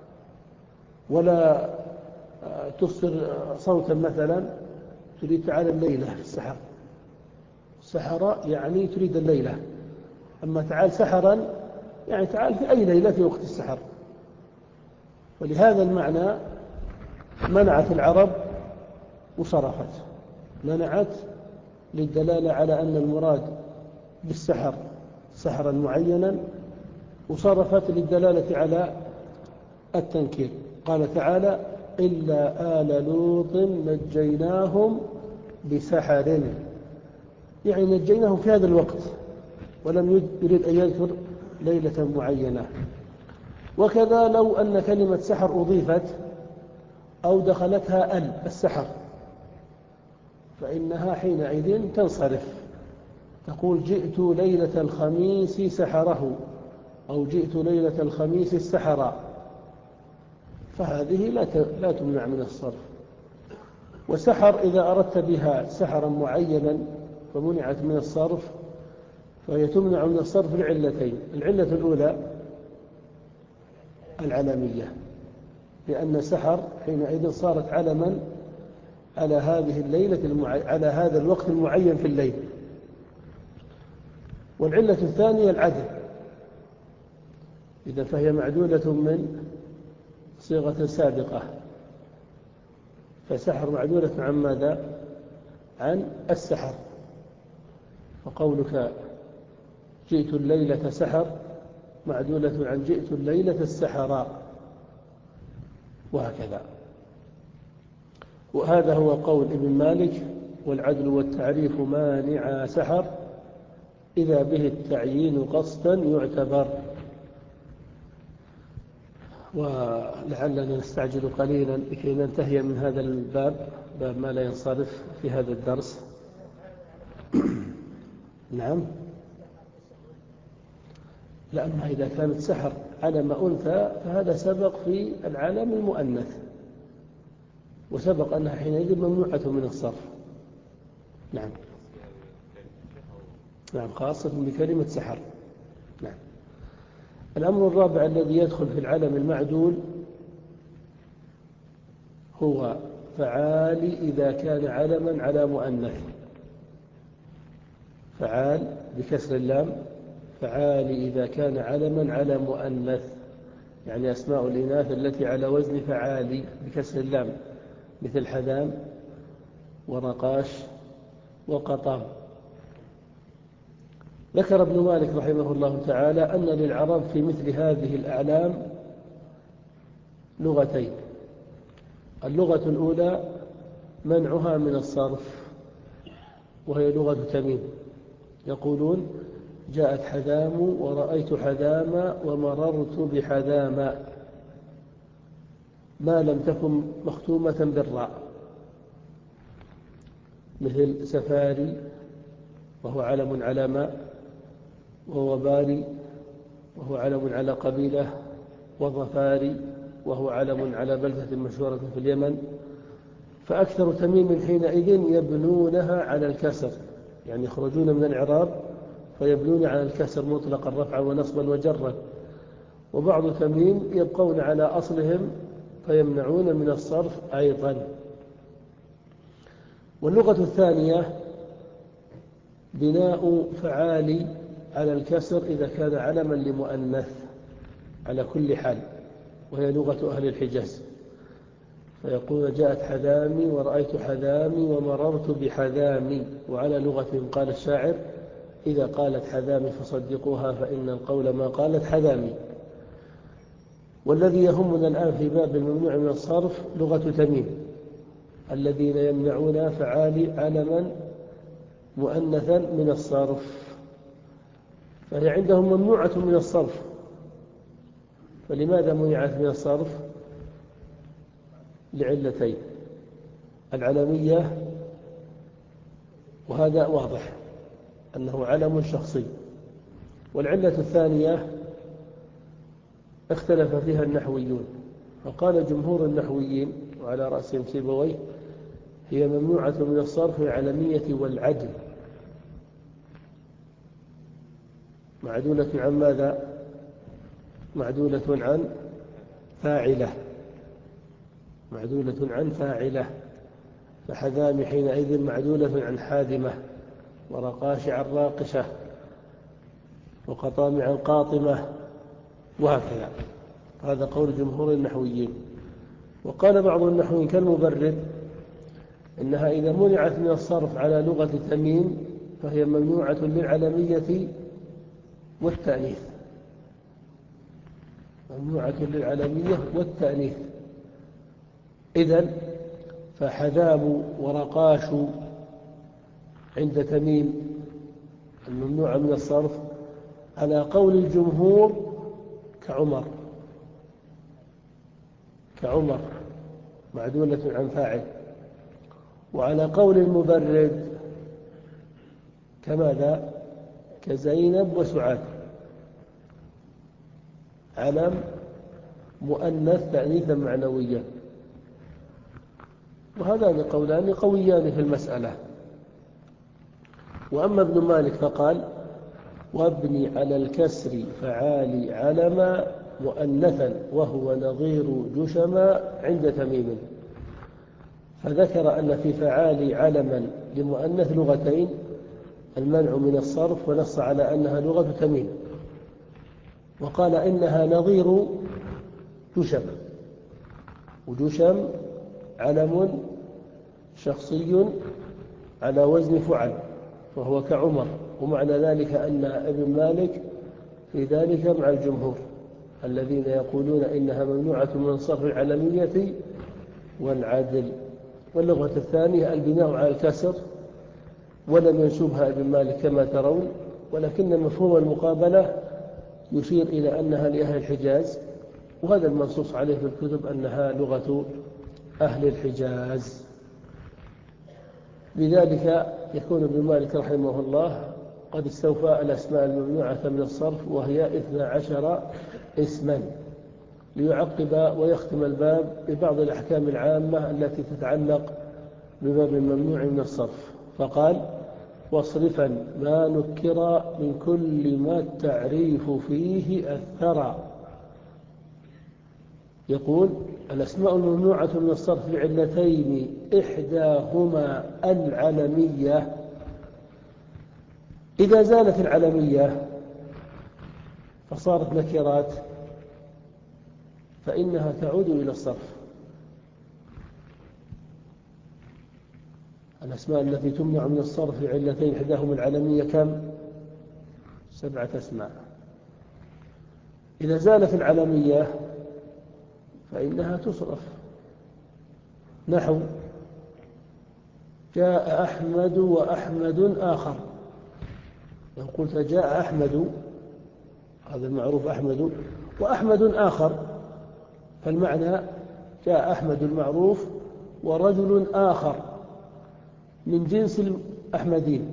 ولا تصدر صوتا مثلا، تريد تعال الليلة في السحر. سحر يعني تريد الليلة، أما تعال سحرا يعني تعال في أي ليلة في وقت السحر. ولهذا المعنى منعت العرب وصرفت، منعت للدلالة على أن المراد بالسحر سحرا معينا، وصرفت للدلالة على التنكير. قال تعالى: إلا آل لوط نجيناهم بسحر، يعني نجيناهم في هذا الوقت، ولم يريد أن يذكر ليلة معينة. وكذا لو أن كلمة سحر أضيفت أو دخلتها ال السحر فإنها حينئذ تنصرف، تقول: جئت ليلة الخميس سحره، أو جئت ليلة الخميس السحر، فهذه لا لا تمنع من الصرف. وسحر إذا أردت بها سحرا معينا فمنعت من الصرف، فهي تمنع من الصرف لعلتين: العلة الأولى العلمية، لأن سحر حينئذ صارت علما على هذه الليلة المعي... على هذا الوقت المعين في الليل. والعلة الثانية العدل، إذا فهي معدولة من صيغة سابقة، فسحر معدولة عن ماذا؟ عن السحر. فقولك جئت الليلة سحر معدولة عن جئت الليلة السحراء، وهكذا. وهذا هو قول ابن مالك: والعدل والتعريف مانع سحر، إذا به التعيين قصدا يعتبر. ولعلنا نستعجل قليلا لكي ننتهي من هذا الباب، باب ما لا ينصرف في هذا الدرس. نعم، لأنها إذا كانت سحر علم أنثى فهذا سبق في العالم المؤنث، وسبق أنها حينئذ ممنوعة من الصرف. نعم نعم خاصة بكلمة سحر. نعم. الأمر الرابع الذي يدخل في العلم المعدول هو فعال إذا كان علما على مؤنث. فعال بكسر اللام، فعال إذا كان علما على مؤنث، يعني أسماء الإناث التي على وزن فعالي بكسر اللام، مثل حذام ونقاش وقطام. ذكر ابن مالك رحمه الله تعالى أن للعرب في مثل هذه الأعلام لغتين. اللغة الأولى منعها من الصرف، وهي لغة تميم. يقولون جاءت حذام ورأيت حذاما ومررت بحذاما، ما لم تكن مختومة بالراء، مثل سفاري وهو علم على ماء، ووباري وهو علم على قبيلة، وظفاري وهو علم على بلدة مشهورة في اليمن. فأكثر تميم حينئذ يبنونها على الكسر، يعني يخرجون من الإعراب فيبنون على الكسر مطلقا رفعا ونصبا وجرا. وبعض تميم يبقون على أصلهم فيمنعون من الصرف أيضا. واللغة الثانية بناء فعالي على الكسر إذا كان علما لمؤنث على كل حال، وهي لغة أهل الحجاز. فيقول جاءت حذامي ورأيت حذامي ومررت بحذامي. وعلى لغتهم قال الشاعر إذا قالت حذامي فصدقوها فإن القول ما قالت حذامي. والذي يهمنا الآن في باب الممنوع من الصرف لغة تميم، الذين يمنعون فعالي علما مؤنثا من الصرف، فهي عندهم ممنوعة من الصرف. فلماذا منعت من الصرف؟ لعلتين: العلمية، وهذا واضح أنه علم شخصي. والعلة الثانية اختلف فيها النحويون، فقال جمهور النحويين وعلى رأسهم سيبويه هي ممنوعة من الصرف العلمية والعدل. معدولة عن ماذا؟ معدولة عن فاعلة، معدولة عن فاعلة. فحذام حينئذ معدولة عن حاذمة، ورقاش عن راقشة، وقطام عن قاطمة، وهكذا. هذا قول جمهور النحويين. وقال بعض النحويين كالمبرد إنها إذا منعت من الصرف على لغة تميم فهي ممنوعة للعلمية والتأنيث، ممنوعة للعلمية والتأنيث. إذن فحذام ورقاش عند تميم الممنوع من الصرف على قول الجمهور كعمر، كعمر معدولة عن فاعل. وعلى قول المبرد كماذا؟ كزينب وسعاد، علم مؤنث تأنيثا معنويا. وهذان قولان قويان في المسألة. وأما ابن مالك فقال وابني على الكسر فعالي علما مؤنثا وهو نظير جشما عند تميم. فذكر أن في فعالي علما لمؤنث لغتين: المنع من الصرف، ونص على أنها لغة تميم. وقال إنها نظير جشم، وجشم علم شخصي على وزن فعل، فهو كعمر. ومعنى ذلك أن ابن مالك في ذلك مع الجمهور الذين يقولون إنها ممنوعة من الصرف العلمية والعدل. واللغة الثانية البناء على الكسر، ولم ينسبها ابن مالك كما ترون، ولكن مفهوم المقابلة يشير إلى أنها لأهل الحجاز، وهذا المنصوص عليه في الكتب أنها لغة أهل الحجاز. لذلك يكون ابن مالك رحمه الله قد استوفى الأسماء الممنوعة من الصرف، وهي اثنا عشر اسما، ليعقب ويختم الباب ببعض الأحكام العامة التي تتعلق بباب الممنوع من الصرف. فقال واصرفا ما نكر من كل ما التعريف فيه أثر. يقول الأسماء الممنوعة من الصرف لعلتين: إحداهما العلمية. إذا زالت العلمية فصارت نكرات فإنها تعود إلى الصرف. الأسماء التي تمنع من الصرف لعلتين: إحداهما العلمية كم؟ سبعة أسماء. إذا زالت العلمية فإنها تصرف، نحو جاء أحمد وأحمد آخر. لو قلت جاء أحمد، هذا المعروف أحمد، وأحمد آخر، فالمعنى جاء أحمد المعروف ورجل آخر من جنس الأحمدين.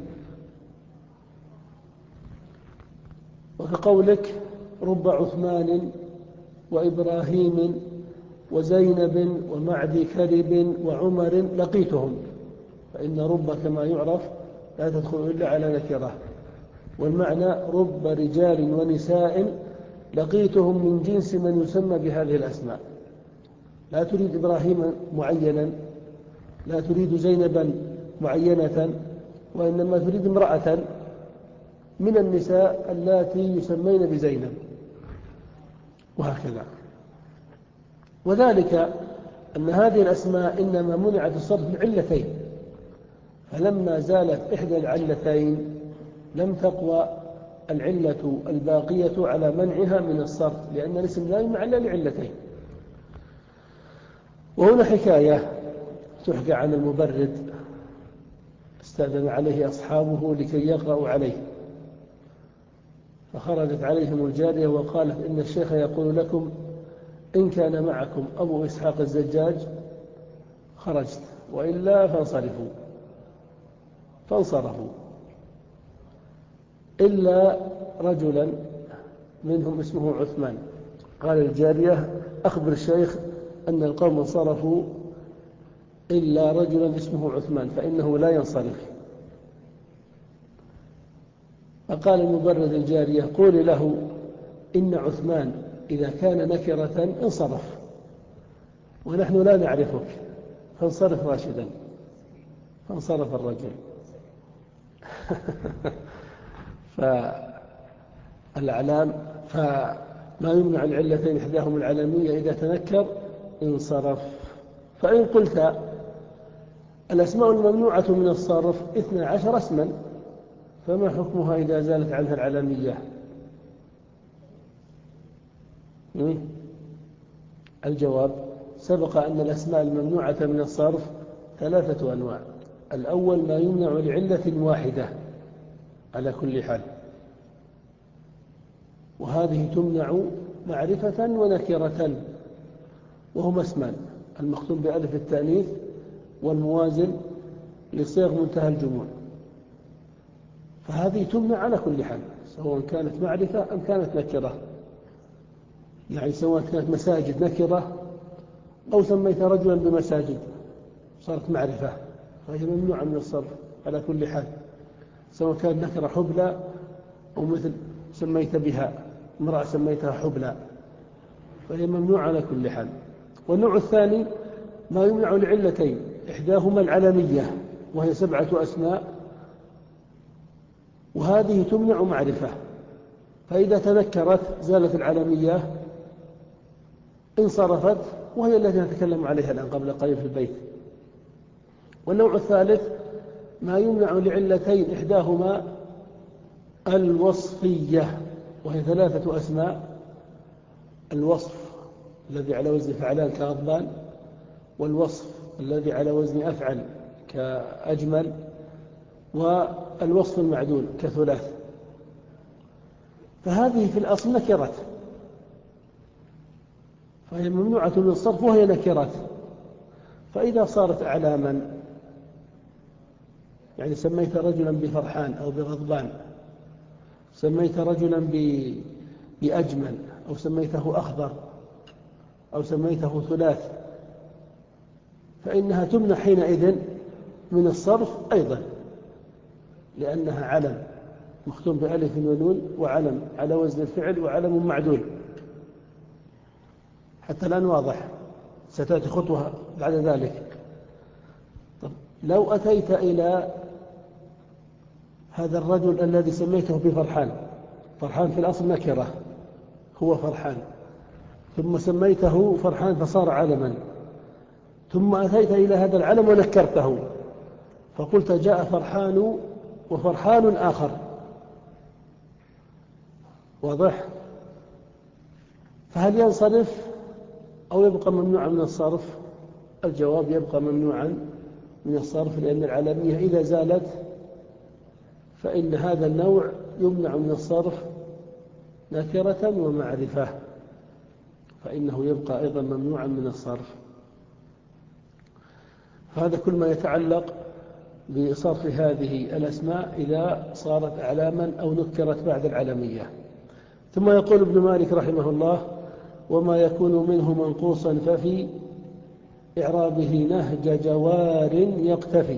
وكقولك رب عثمان وإبراهيم وزينب ومعدي كرب وعمر لقيتهم، فإن رب كما يعرف لا تدخل إلا على نكرة، والمعنى رب رجال ونساء لقيتهم من جنس من يسمى بهذه الأسماء. لا تريد إبراهيم معينا، لا تريد زينبا معينة، وإنما تريد امرأة من النساء اللاتي يسمين بزينب، وهكذا. وذلك أن هذه الأسماء إنما منعت الصرف بعلتين، فلما زالت إحدى العلتين لم تقوى العلة الباقية على منعها من الصرف، لأن الاسم لا يمنع إلا لعلتين. وهنا حكاية تحكى عن المبرد استأذن عليه أصحابه لكي يقرأوا عليه، فخرجت عليهم الجارية وقالت إن الشيخ يقول لكم إن كان معكم أبو إسحاق الزجاج خرجت، وإلا فانصرفوا. فانصرفوا إلا رجلا منهم اسمه عثمان. قال الجارية أخبر الشيخ أن القوم انصرفوا إلا رجلا اسمه عثمان فإنه لا ينصرف. فقال المبرد الجارية قولي له إن عثمان إذا كان نكرة انصرف ونحن لا نعرفك، فانصرف راشدا. فانصرف الرجل. فالأعلام فما يمنع العلتين إحداهم العلمية إذا تنكر انصرف. فإن قلت الأسماء الممنوعة من الصرف اثنا عشر اسما، فما حكمها إذا زالت عنها العلمية؟ الجواب سبق أن الأسماء الممنوعة من الصرف ثلاثة أنواع. الأول ما يمنع لعلة واحدة على كل حال، وهذه تمنع معرفة ونكرة، وهما اسمان: المختوم بألف التأنيث والموازن لصيغ منتهى الجموع. فهذه تمنع على كل حال سواء كانت معرفة أم كانت نكرة، يعني سواء كانت مساجد نكرة أو سميت رجلا بمساجد صارت معرفة، فهي ممنوعة من الصرف على كل حال، سواء كانت نكرة حبلى أو مثل سميت بها امرأة سميتها حبلى، فهي ممنوعة على كل حال. والنوع الثاني ما يمنع لعلتين إحداهما العلمية وهي سبعة أسماء، وهذه تمنع معرفة، فإذا تذكرت زالت العلمية انصرفت، وهي التي نتكلم عليها الآن قبل قليل في البيت. والنوع الثالث ما يمنع لعلتين إحداهما الوصفية وهي ثلاثة أسماء: الوصف الذي على وزن فعلان كغضبان، والوصف الذي على وزن أفعل كأجمل، والوصف المعدول كثلاث. فهذه في الأصل نكرات، فهي ممنوعة من الصرف وهي نكرات. فإذا صارت أعلاما، يعني سميت رجلا بفرحان أو بغضبان، سميت رجلا بأجمل، أو سميته أخضر، أو سميته ثلاث، فإنها تمنع حينئذ من الصرف أيضا، لأنها علم مختوم بألف ونون، وعلم على وزن الفعل، وعلم معدول. حتى الآن واضح، ستأتي خطوة بعد ذلك. طب لو أتيت إلى هذا الرجل الذي سميته بفرحان، فرحان في الأصل نكرة، هو فرحان، ثم سميته فرحان فصار علما، ثم أتيت إلى هذا العلم ونكرته فقلت جاء فرحان وفرحان آخر، واضح؟ فهل ينصرف أو يبقى ممنوعا من الصرف؟ الجواب يبقى ممنوعا من الصرف، لأن العلمية إذا زالت فإن هذا النوع يمنع من الصرف نكرة ومعرفة، فإنه يبقى أيضا ممنوعا من الصرف. هذا كل ما يتعلق بصرف هذه الأسماء إذا صارت أعلاما أو نكرت بعد العلمية. ثم يقول ابن مالك رحمه الله: وما يكون منه منقوصا ففي إعرابه نهج جوار يقتفي.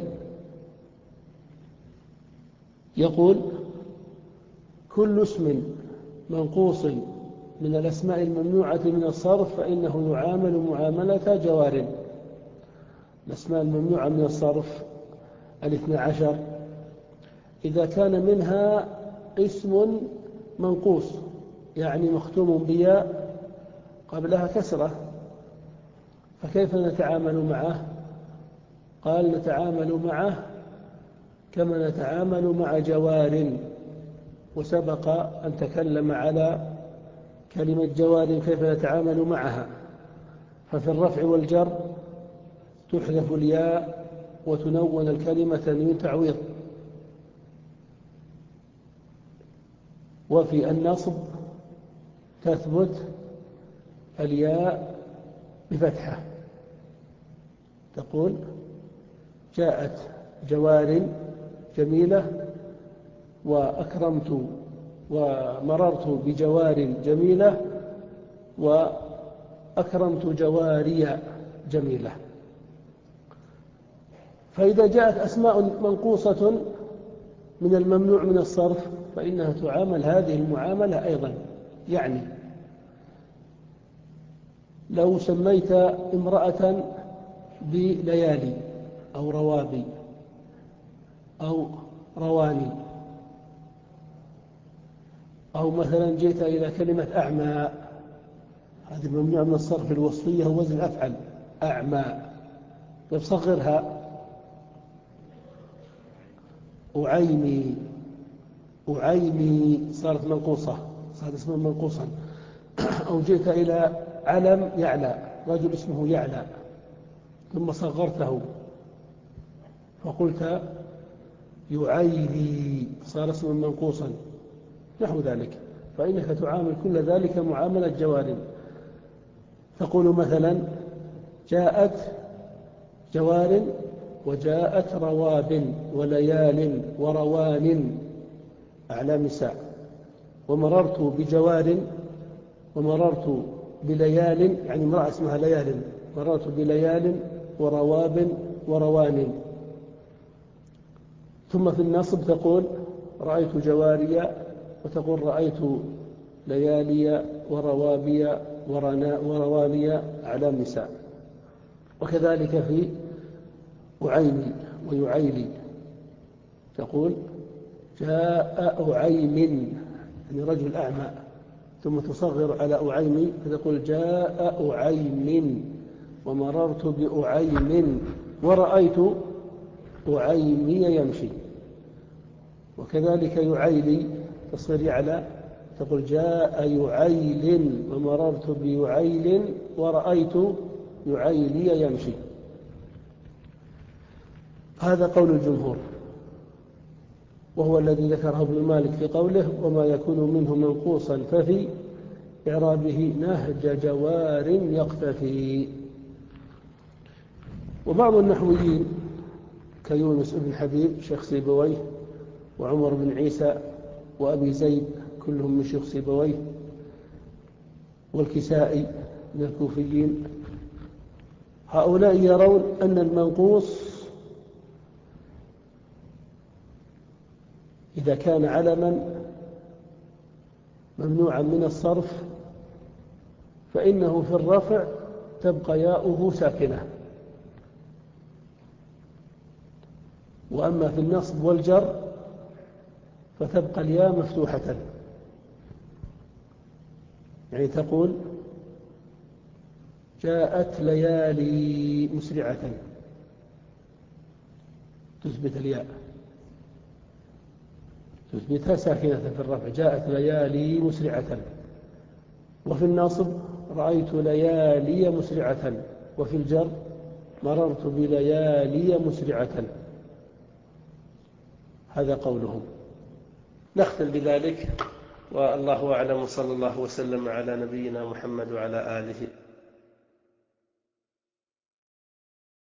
يقول: كل اسم منقوص من الأسماء الممنوعة من الصرف فإنه يعامل معاملة جوار. الأسماء الممنوعة من الصرف الاثنى عشر إذا كان منها اسم منقوص، يعني مختوم بياء قبلها كسرة، فكيف نتعامل معه؟ قال: نتعامل معه كما نتعامل مع جوار. وسبق أن تكلم على كلمة جوار كيف نتعامل معها. ففي الرفع والجر تحذف الياء وتنون الكلمة تنوين تعويض، وفي النصب تثبت الياء بفتحة. تقول: جاءت جوار جميلة، وأكرمت ومررت بجوار جميلة، وأكرمت جواري جميلة. فإذا جاءت أسماء منقوصة من الممنوع من الصرف فإنها تعامل هذه المعاملة أيضا. يعني لو سميت امرأة بليالي أو روابي أو رواني، أو مثلا جئت إلى كلمة أعمى، هذه ممنوع من الصرف الوصفية ووزن أفعل، أعمى، يصغرها أعيني، أعيني صارت منقوصة، صارت اسمها منقوصا. أو جئت إلى علم يعلى، رجل اسمه يعلى، ثم صغرته فقلت يعيلي، صار اسما منقوصا، نحو ذلك. فإنك تعامل كل ذلك معاملة جوار. تقول مثلا: جاءت جوار وجاءت رواب وليال وروان أعلام نساء، ومررت بجوار ومررت بليال، يعني امرأة اسمها ليال، مررت بليال ورواب وروان. ثم في النصب تقول: رأيت جواري، وتقول: رأيت ليالي وروابي ورواني أعلام نساء. وكذلك في أعيني ويعيلي، تقول: جاء أعيم، يعني رجل أعمى، ثم تصغر على أعيم فتقول: جاء أعيم، ومررت بأعيم، ورأيت أعيمي يمشي. وكذلك يعيلي تصغر يعلى، تقول: جاء يعيل، ومررت بيعيل، ورأيت يعيلي يمشي. هذا قول الجمهور، وهو الذي ذكره ابن مالك في قوله: وما يكون منه منقوصا ففي إعرابه نهج جوار يقتفي. وبعض النحويين كيونس بن حبيب شيخ سيبويه، وعمر بن عيسى، وأبي زيد، كلهم من شيخ سيبويه، والكسائي من الكوفيين، هؤلاء يرون أن المنقوص إذا كان علما ممنوعا من الصرف فإنه في الرفع تبقى ياؤه ساكنة، وأما في النصب والجر فتبقى الياء مفتوحة. يعني تقول: جاءت ليالي مسرعة، تثبت الياء. تثبتها ساكنة في الرفع، جاءت ليالي مسرعة. وفي الناصب رأيت ليالي مسرعة. وفي الجر مررت بليالي مسرعة. هذا قولهم. نختم بذلك، والله أعلم، صلى الله وسلم على نبينا محمد وعلى آله